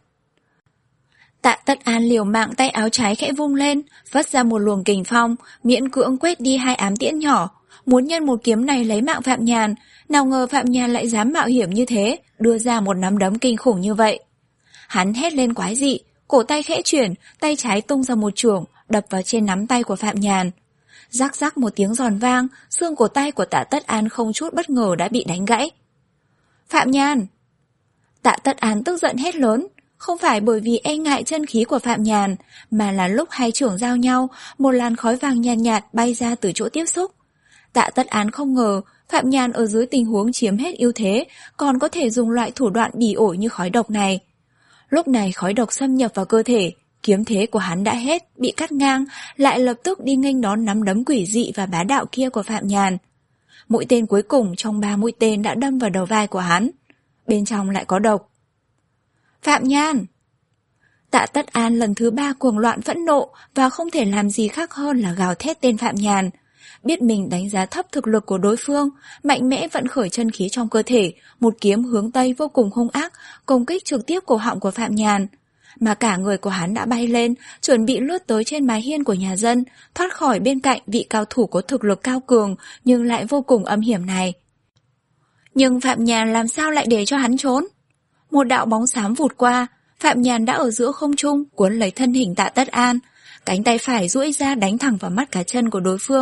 Tạ Tất An liều mạng tay áo trái khẽ vung lên, vất ra một luồng kình phong, miễn cưỡng quét đi hai ám tiễn nhỏ, muốn nhân một kiếm này lấy mạng Phạm Nhàn. Nào ngờ Phạm Nhàn lại dám mạo hiểm như thế, đưa ra một nắm đấm kinh khủng như vậy. Hắn hét lên quái dị, cổ tay khẽ chuyển, tay trái tung ra một chưởng, đập vào trên nắm tay của Phạm Nhàn. Rắc rắc một tiếng giòn vang, xương cổ tay của Tạ Tất An không chút bất ngờ đã bị đánh gãy. Phạm Nhàn! Tạ Tất An tức giận hét lớn, không phải bởi vì e ngại chân khí của Phạm Nhàn, mà là lúc hai chưởng giao nhau, một làn khói vàng nhàn nhạt, nhạt bay ra từ chỗ tiếp xúc. Tạ Tất An không ngờ, Phạm Nhàn ở dưới tình huống chiếm hết ưu thế, còn có thể dùng loại thủ đoạn bỉ ổi như khói độc này. Lúc này khói độc xâm nhập vào cơ thể, kiếm thế của hắn đã hết, bị cắt ngang, lại lập tức đi nghênh đón nắm đấm quỷ dị và bá đạo kia của Phạm Nhàn. Mũi tên cuối cùng trong ba mũi tên đã đâm vào đầu vai của hắn. Bên trong lại có độc. Phạm Nhàn! Tạ Tất An lần thứ ba cuồng loạn phẫn nộ và không thể làm gì khác hơn là gào thét tên Phạm Nhàn. Biết mình đánh giá thấp thực lực của đối phương, mạnh mẽ vận khởi chân khí trong cơ thể, một kiếm hướng Tây vô cùng hung ác, công kích trực tiếp cổ họng của Phạm Nhàn. Mà cả người của hắn đã bay lên, chuẩn bị lướt tới trên mái hiên của nhà dân, thoát khỏi bên cạnh vị cao thủ có thực lực cao cường nhưng lại vô cùng âm hiểm này. Nhưng Phạm Nhàn làm sao lại để cho hắn trốn? Một đạo bóng xám vụt qua, Phạm Nhàn đã ở giữa không trung, cuốn lấy thân hình Tạ Tất An, cánh tay phải duỗi ra đánh thẳng vào mắt cá chân của đối phương.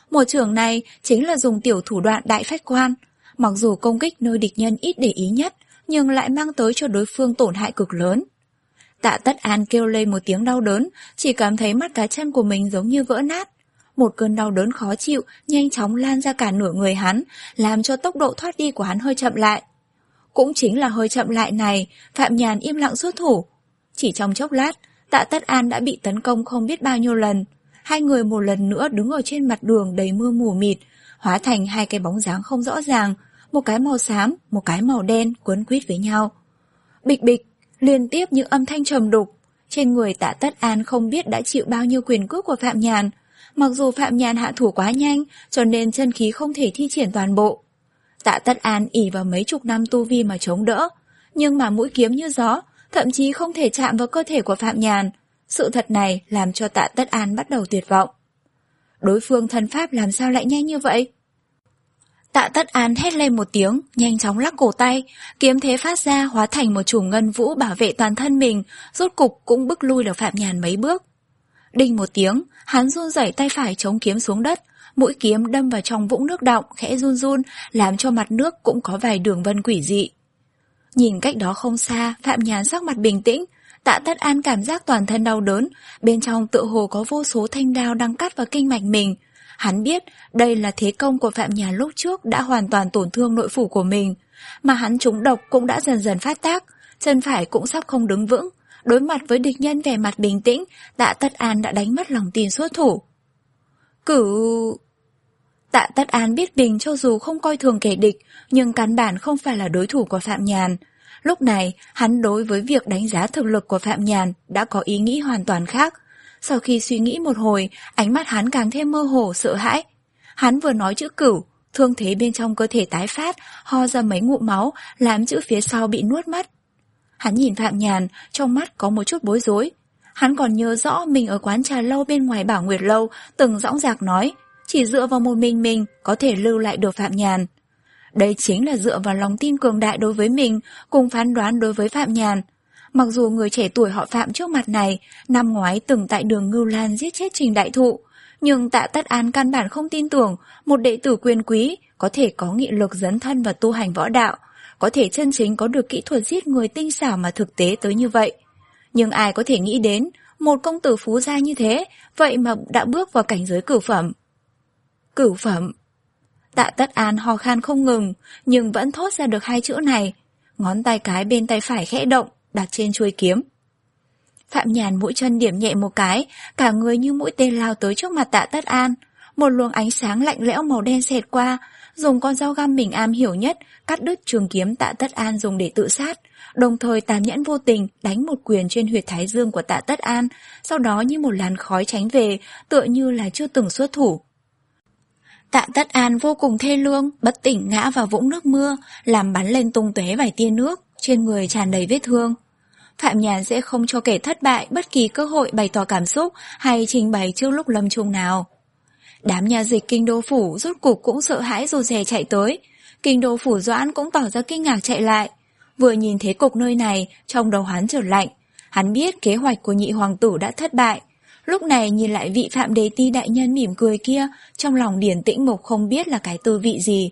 Một chưởng này chính là dùng tiểu thủ đoạn đại phách quan. Mặc dù công kích nơi địch nhân ít để ý nhất, nhưng lại mang tới cho đối phương tổn hại cực lớn. Tạ Tất An kêu lên một tiếng đau đớn, chỉ cảm thấy mắt cá chân của mình giống như vỡ nát. Một cơn đau đớn khó chịu nhanh chóng lan ra cả nửa người hắn, làm cho tốc độ thoát đi của hắn hơi chậm lại. Cũng chính là hơi chậm lại này, Phạm Nhàn im lặng xuất thủ. Chỉ trong chốc lát, Tạ Tất An đã bị tấn công không biết bao nhiêu lần. Hai người một lần nữa đứng ở trên mặt đường đầy mưa mù mịt, hóa thành hai cái bóng dáng không rõ ràng, một cái màu xám, một cái màu đen quấn quýt với nhau. Bịch bịch, liên tiếp những âm thanh trầm đục. Trên người Tạ Tất An không biết đã chịu bao nhiêu quyền cước của Phạm Nhàn. Mặc dù Phạm Nhàn hạ thủ quá nhanh, cho nên chân khí không thể thi triển toàn bộ. Tạ Tất An ỷ vào mấy chục năm tu vi mà chống đỡ, nhưng mà mũi kiếm như gió, thậm chí không thể chạm vào cơ thể của Phạm Nhàn. Sự thật này làm cho Tạ Tất An bắt đầu tuyệt vọng. Đối phương thân pháp làm sao lại nhanh như vậy? Tạ Tất An hét lên một tiếng, nhanh chóng lắc cổ tay, kiếm thế phát ra hóa thành một chùm ngân vũ bảo vệ toàn thân mình, rốt cục cũng bức lui được Phạm Nhàn mấy bước. Đinh một tiếng, hắn run rẩy tay phải chống kiếm xuống đất, mũi kiếm đâm vào trong vũng nước đọng, khẽ run run, làm cho mặt nước cũng có vài đường vân quỷ dị. Nhìn cách đó không xa, Phạm Nhàn sắc mặt bình tĩnh, Tạ Tất An cảm giác toàn thân đau đớn, bên trong tựa hồ có vô số thanh đao đang cắt vào kinh mạch mình. Hắn biết đây là thế công của Phạm Nhàn lúc trước đã hoàn toàn tổn thương nội phủ của mình, mà hắn trúng độc cũng đã dần dần phát tác, chân phải cũng sắp không đứng vững. Đối mặt với địch nhân vẻ mặt bình tĩnh, Tạ Tất An đã đánh mất lòng tin xuất thủ. Cửu... Tạ Tất An biết mình cho dù không coi thường kẻ địch, nhưng căn bản không phải là đối thủ của Phạm Nhàn. Lúc này, hắn đối với việc đánh giá thực lực của Phạm Nhàn đã có ý nghĩ hoàn toàn khác. Sau khi suy nghĩ một hồi, ánh mắt hắn càng thêm mơ hồ, sợ hãi. Hắn vừa nói chữ cửu, thương thế bên trong cơ thể tái phát, ho ra mấy ngụm máu, làm chữ phía sau bị nuốt mất. Hắn nhìn Phạm Nhàn, trong mắt có một chút bối rối. Hắn còn nhớ rõ mình ở quán trà lâu bên ngoài Bảo Nguyệt Lâu từng dõng dạc nói, chỉ dựa vào một mình mình có thể lưu lại được Phạm Nhàn. Đây chính là dựa vào lòng tin cường đại đối với mình, cùng phán đoán đối với Phạm Nhàn. Mặc dù người trẻ tuổi họ Phạm trước mặt này, năm ngoái từng tại đường Ngưu Lan giết chết Trình Đại Thụ, nhưng Tạ Tất An căn bản không tin tưởng một đệ tử quyền quý có thể có nghị lực dấn thân vào tu hành võ đạo, có thể chân chính có được kỹ thuật giết người tinh xảo mà thực tế tới như vậy. Nhưng ai có thể nghĩ đến, một công tử phú gia như thế, vậy mà đã bước vào cảnh giới cửu phẩm. Cửu phẩm. Tạ Tất An ho khan không ngừng, nhưng vẫn thốt ra được hai chữ này. Ngón tay cái bên tay phải khẽ động, đặt trên chuôi kiếm. Phạm Nhàn mũi chân điểm nhẹ một cái, cả người như mũi tên lao tới trước mặt Tạ Tất An. Một luồng ánh sáng lạnh lẽo màu đen xẹt qua, dùng con dao găm mình am hiểu nhất, cắt đứt trường kiếm Tạ Tất An dùng để tự sát, đồng thời tàn nhẫn vô tình đánh một quyền trên huyệt thái dương của Tạ Tất An, sau đó như một làn khói tránh về, tựa như là chưa từng xuất thủ. Tạ Tất An vô cùng thê lương, bất tỉnh ngã vào vũng nước mưa, làm bắn lên tung tóe vài tia nước, trên người tràn đầy vết thương. Phạm Nhàn sẽ không cho kẻ thất bại bất kỳ cơ hội bày tỏ cảm xúc hay trình bày trước lúc lâm chung nào. Đám nha dịch kinh đô phủ rốt cục cũng sợ hãi rụt rè chạy tới. Kinh đô phủ Doãn cũng tỏ ra kinh ngạc chạy lại. Vừa nhìn thấy cục nơi này, trong đầu hắn trở lạnh. Hắn biết kế hoạch của nhị hoàng tử đã thất bại. Lúc này nhìn lại vị Phạm Đề Ti đại nhân mỉm cười kia, trong lòng Điển Tĩnh Mục không biết là cái tư vị gì.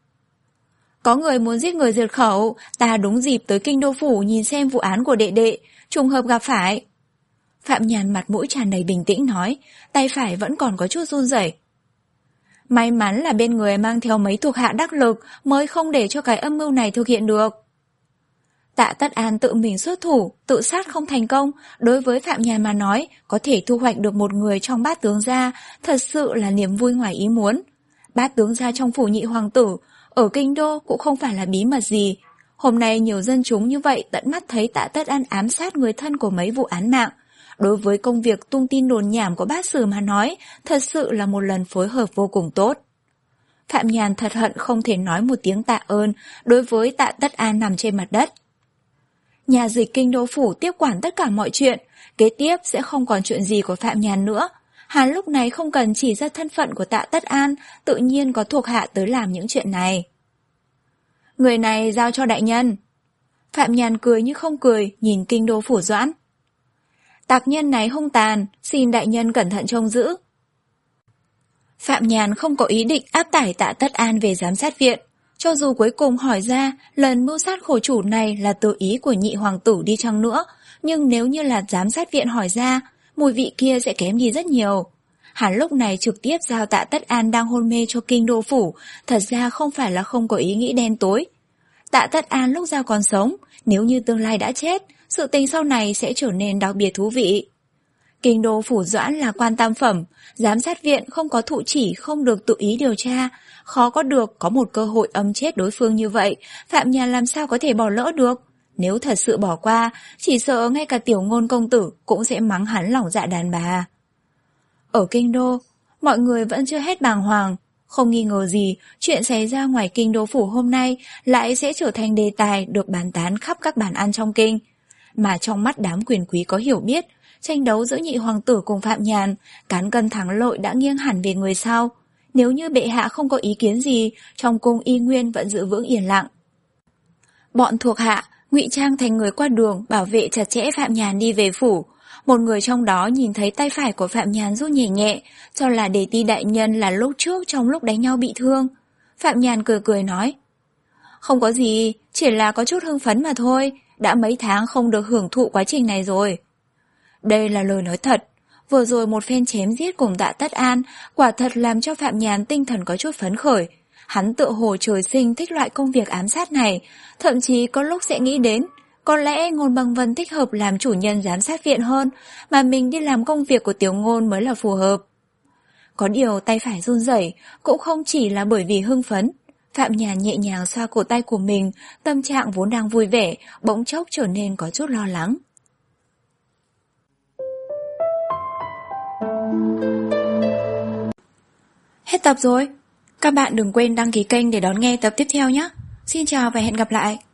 Có người muốn giết người diệt khẩu, ta đúng dịp tới kinh đô phủ nhìn xem vụ án của đệ đệ, trùng hợp gặp phải. Phạm Nhàn mặt mũi tràn đầy bình tĩnh nói, tay phải vẫn còn có chút run rẩy. May mắn là bên người mang theo mấy thuộc hạ đắc lực mới không để cho cái âm mưu này thực hiện được. Tạ Tất An tự mình xuất thủ, tự sát không thành công, đối với Phạm Nhàn mà nói, có thể thu hoạch được một người trong bát tướng gia, thật sự là niềm vui ngoài ý muốn. Bát tướng gia trong phủ nhị hoàng tử, ở kinh đô cũng không phải là bí mật gì. Hôm nay nhiều dân chúng như vậy tận mắt thấy Tạ Tất An ám sát người thân của mấy vụ án mạng. Đối với công việc tung tin đồn nhảm của bát sử mà nói, thật sự là một lần phối hợp vô cùng tốt. Phạm Nhàn thật hận không thể nói một tiếng tạ ơn đối với Tạ Tất An nằm trên mặt đất. Nhà dịch kinh đô phủ tiếp quản tất cả mọi chuyện, kế tiếp sẽ không còn chuyện gì của Phạm Nhàn nữa. Hắn lúc này không cần chỉ ra thân phận của Tạ Tất An, tự nhiên có thuộc hạ tới làm những chuyện này. Người này giao cho đại nhân. Phạm Nhàn cười như không cười, nhìn kinh đô phủ Doãn. Tặc nhân này hung tàn, xin đại nhân cẩn thận trông giữ. Phạm Nhàn không có ý định áp tải Tạ Tất An về giám sát viện. Cho dù cuối cùng hỏi ra lần mưu sát khổ chủ này là tự ý của nhị hoàng tử đi chăng nữa, nhưng nếu như là giám sát viện hỏi ra, mùi vị kia sẽ kém đi rất nhiều. Hắn lúc này trực tiếp giao Tạ Tất An đang hôn mê cho kinh đô phủ, thật ra không phải là không có ý nghĩ đen tối. Tạ Tất An lúc giao còn sống, nếu như tương lai đã chết, sự tình sau này sẽ trở nên đặc biệt thú vị. Kinh đô phủ Doãn là quan tam phẩm, giám sát viện không có thụ chỉ không được tự ý điều tra, khó có được có một cơ hội âm chết đối phương như vậy, Phạm Nhàn làm sao có thể bỏ lỡ được. Nếu thật sự bỏ qua, chỉ sợ ngay cả Tiểu Ngôn công tử cũng sẽ mắng hắn lòng dạ đàn bà. Ở kinh đô, mọi người vẫn chưa hết bàng hoàng, không nghi ngờ gì chuyện xảy ra ngoài kinh đô phủ hôm nay lại sẽ trở thành đề tài được bàn tán khắp các bàn ăn trong kinh. Mà trong mắt đám quyền quý có hiểu biết, tranh đấu giữa nhị hoàng tử cùng Phạm Nhàn, cán cân thắng lợi đã nghiêng hẳn về người sau. Nếu như bệ hạ không có ý kiến gì, trong cung y nguyên vẫn giữ vững yên lặng. Bọn thuộc hạ ngụy trang thành người qua đường bảo vệ chặt chẽ Phạm Nhàn đi về phủ. Một người trong đó nhìn thấy tay phải của Phạm Nhàn run nhẹ nhẹ, cho là Đề Ti đại nhân là lúc trước trong lúc đánh nhau bị thương. Phạm Nhàn cười cười nói, không có gì, chỉ là có chút hưng phấn mà thôi, đã mấy tháng không được hưởng thụ quá trình này rồi. Đây là lời nói thật, vừa rồi một phen chém giết cùng Tạ Tất An, quả thật làm cho Phạm Nhàn tinh thần có chút phấn khởi. Hắn tự hồ trời sinh thích loại công việc ám sát này, thậm chí có lúc sẽ nghĩ đến, có lẽ Ngôn Bằng Vân thích hợp làm chủ nhân giám sát viện hơn, mà mình đi làm công việc của Tiểu Ngôn mới là phù hợp. Có điều tay phải run rẩy cũng không chỉ là bởi vì hưng phấn. Phạm Nhàn nhẹ nhàng xoa cổ tay của mình, tâm trạng vốn đang vui vẻ, bỗng chốc trở nên có chút lo lắng. Hết tập rồi. Các bạn đừng quên đăng ký kênh để đón nghe tập tiếp theo nhé. Xin chào và hẹn gặp lại.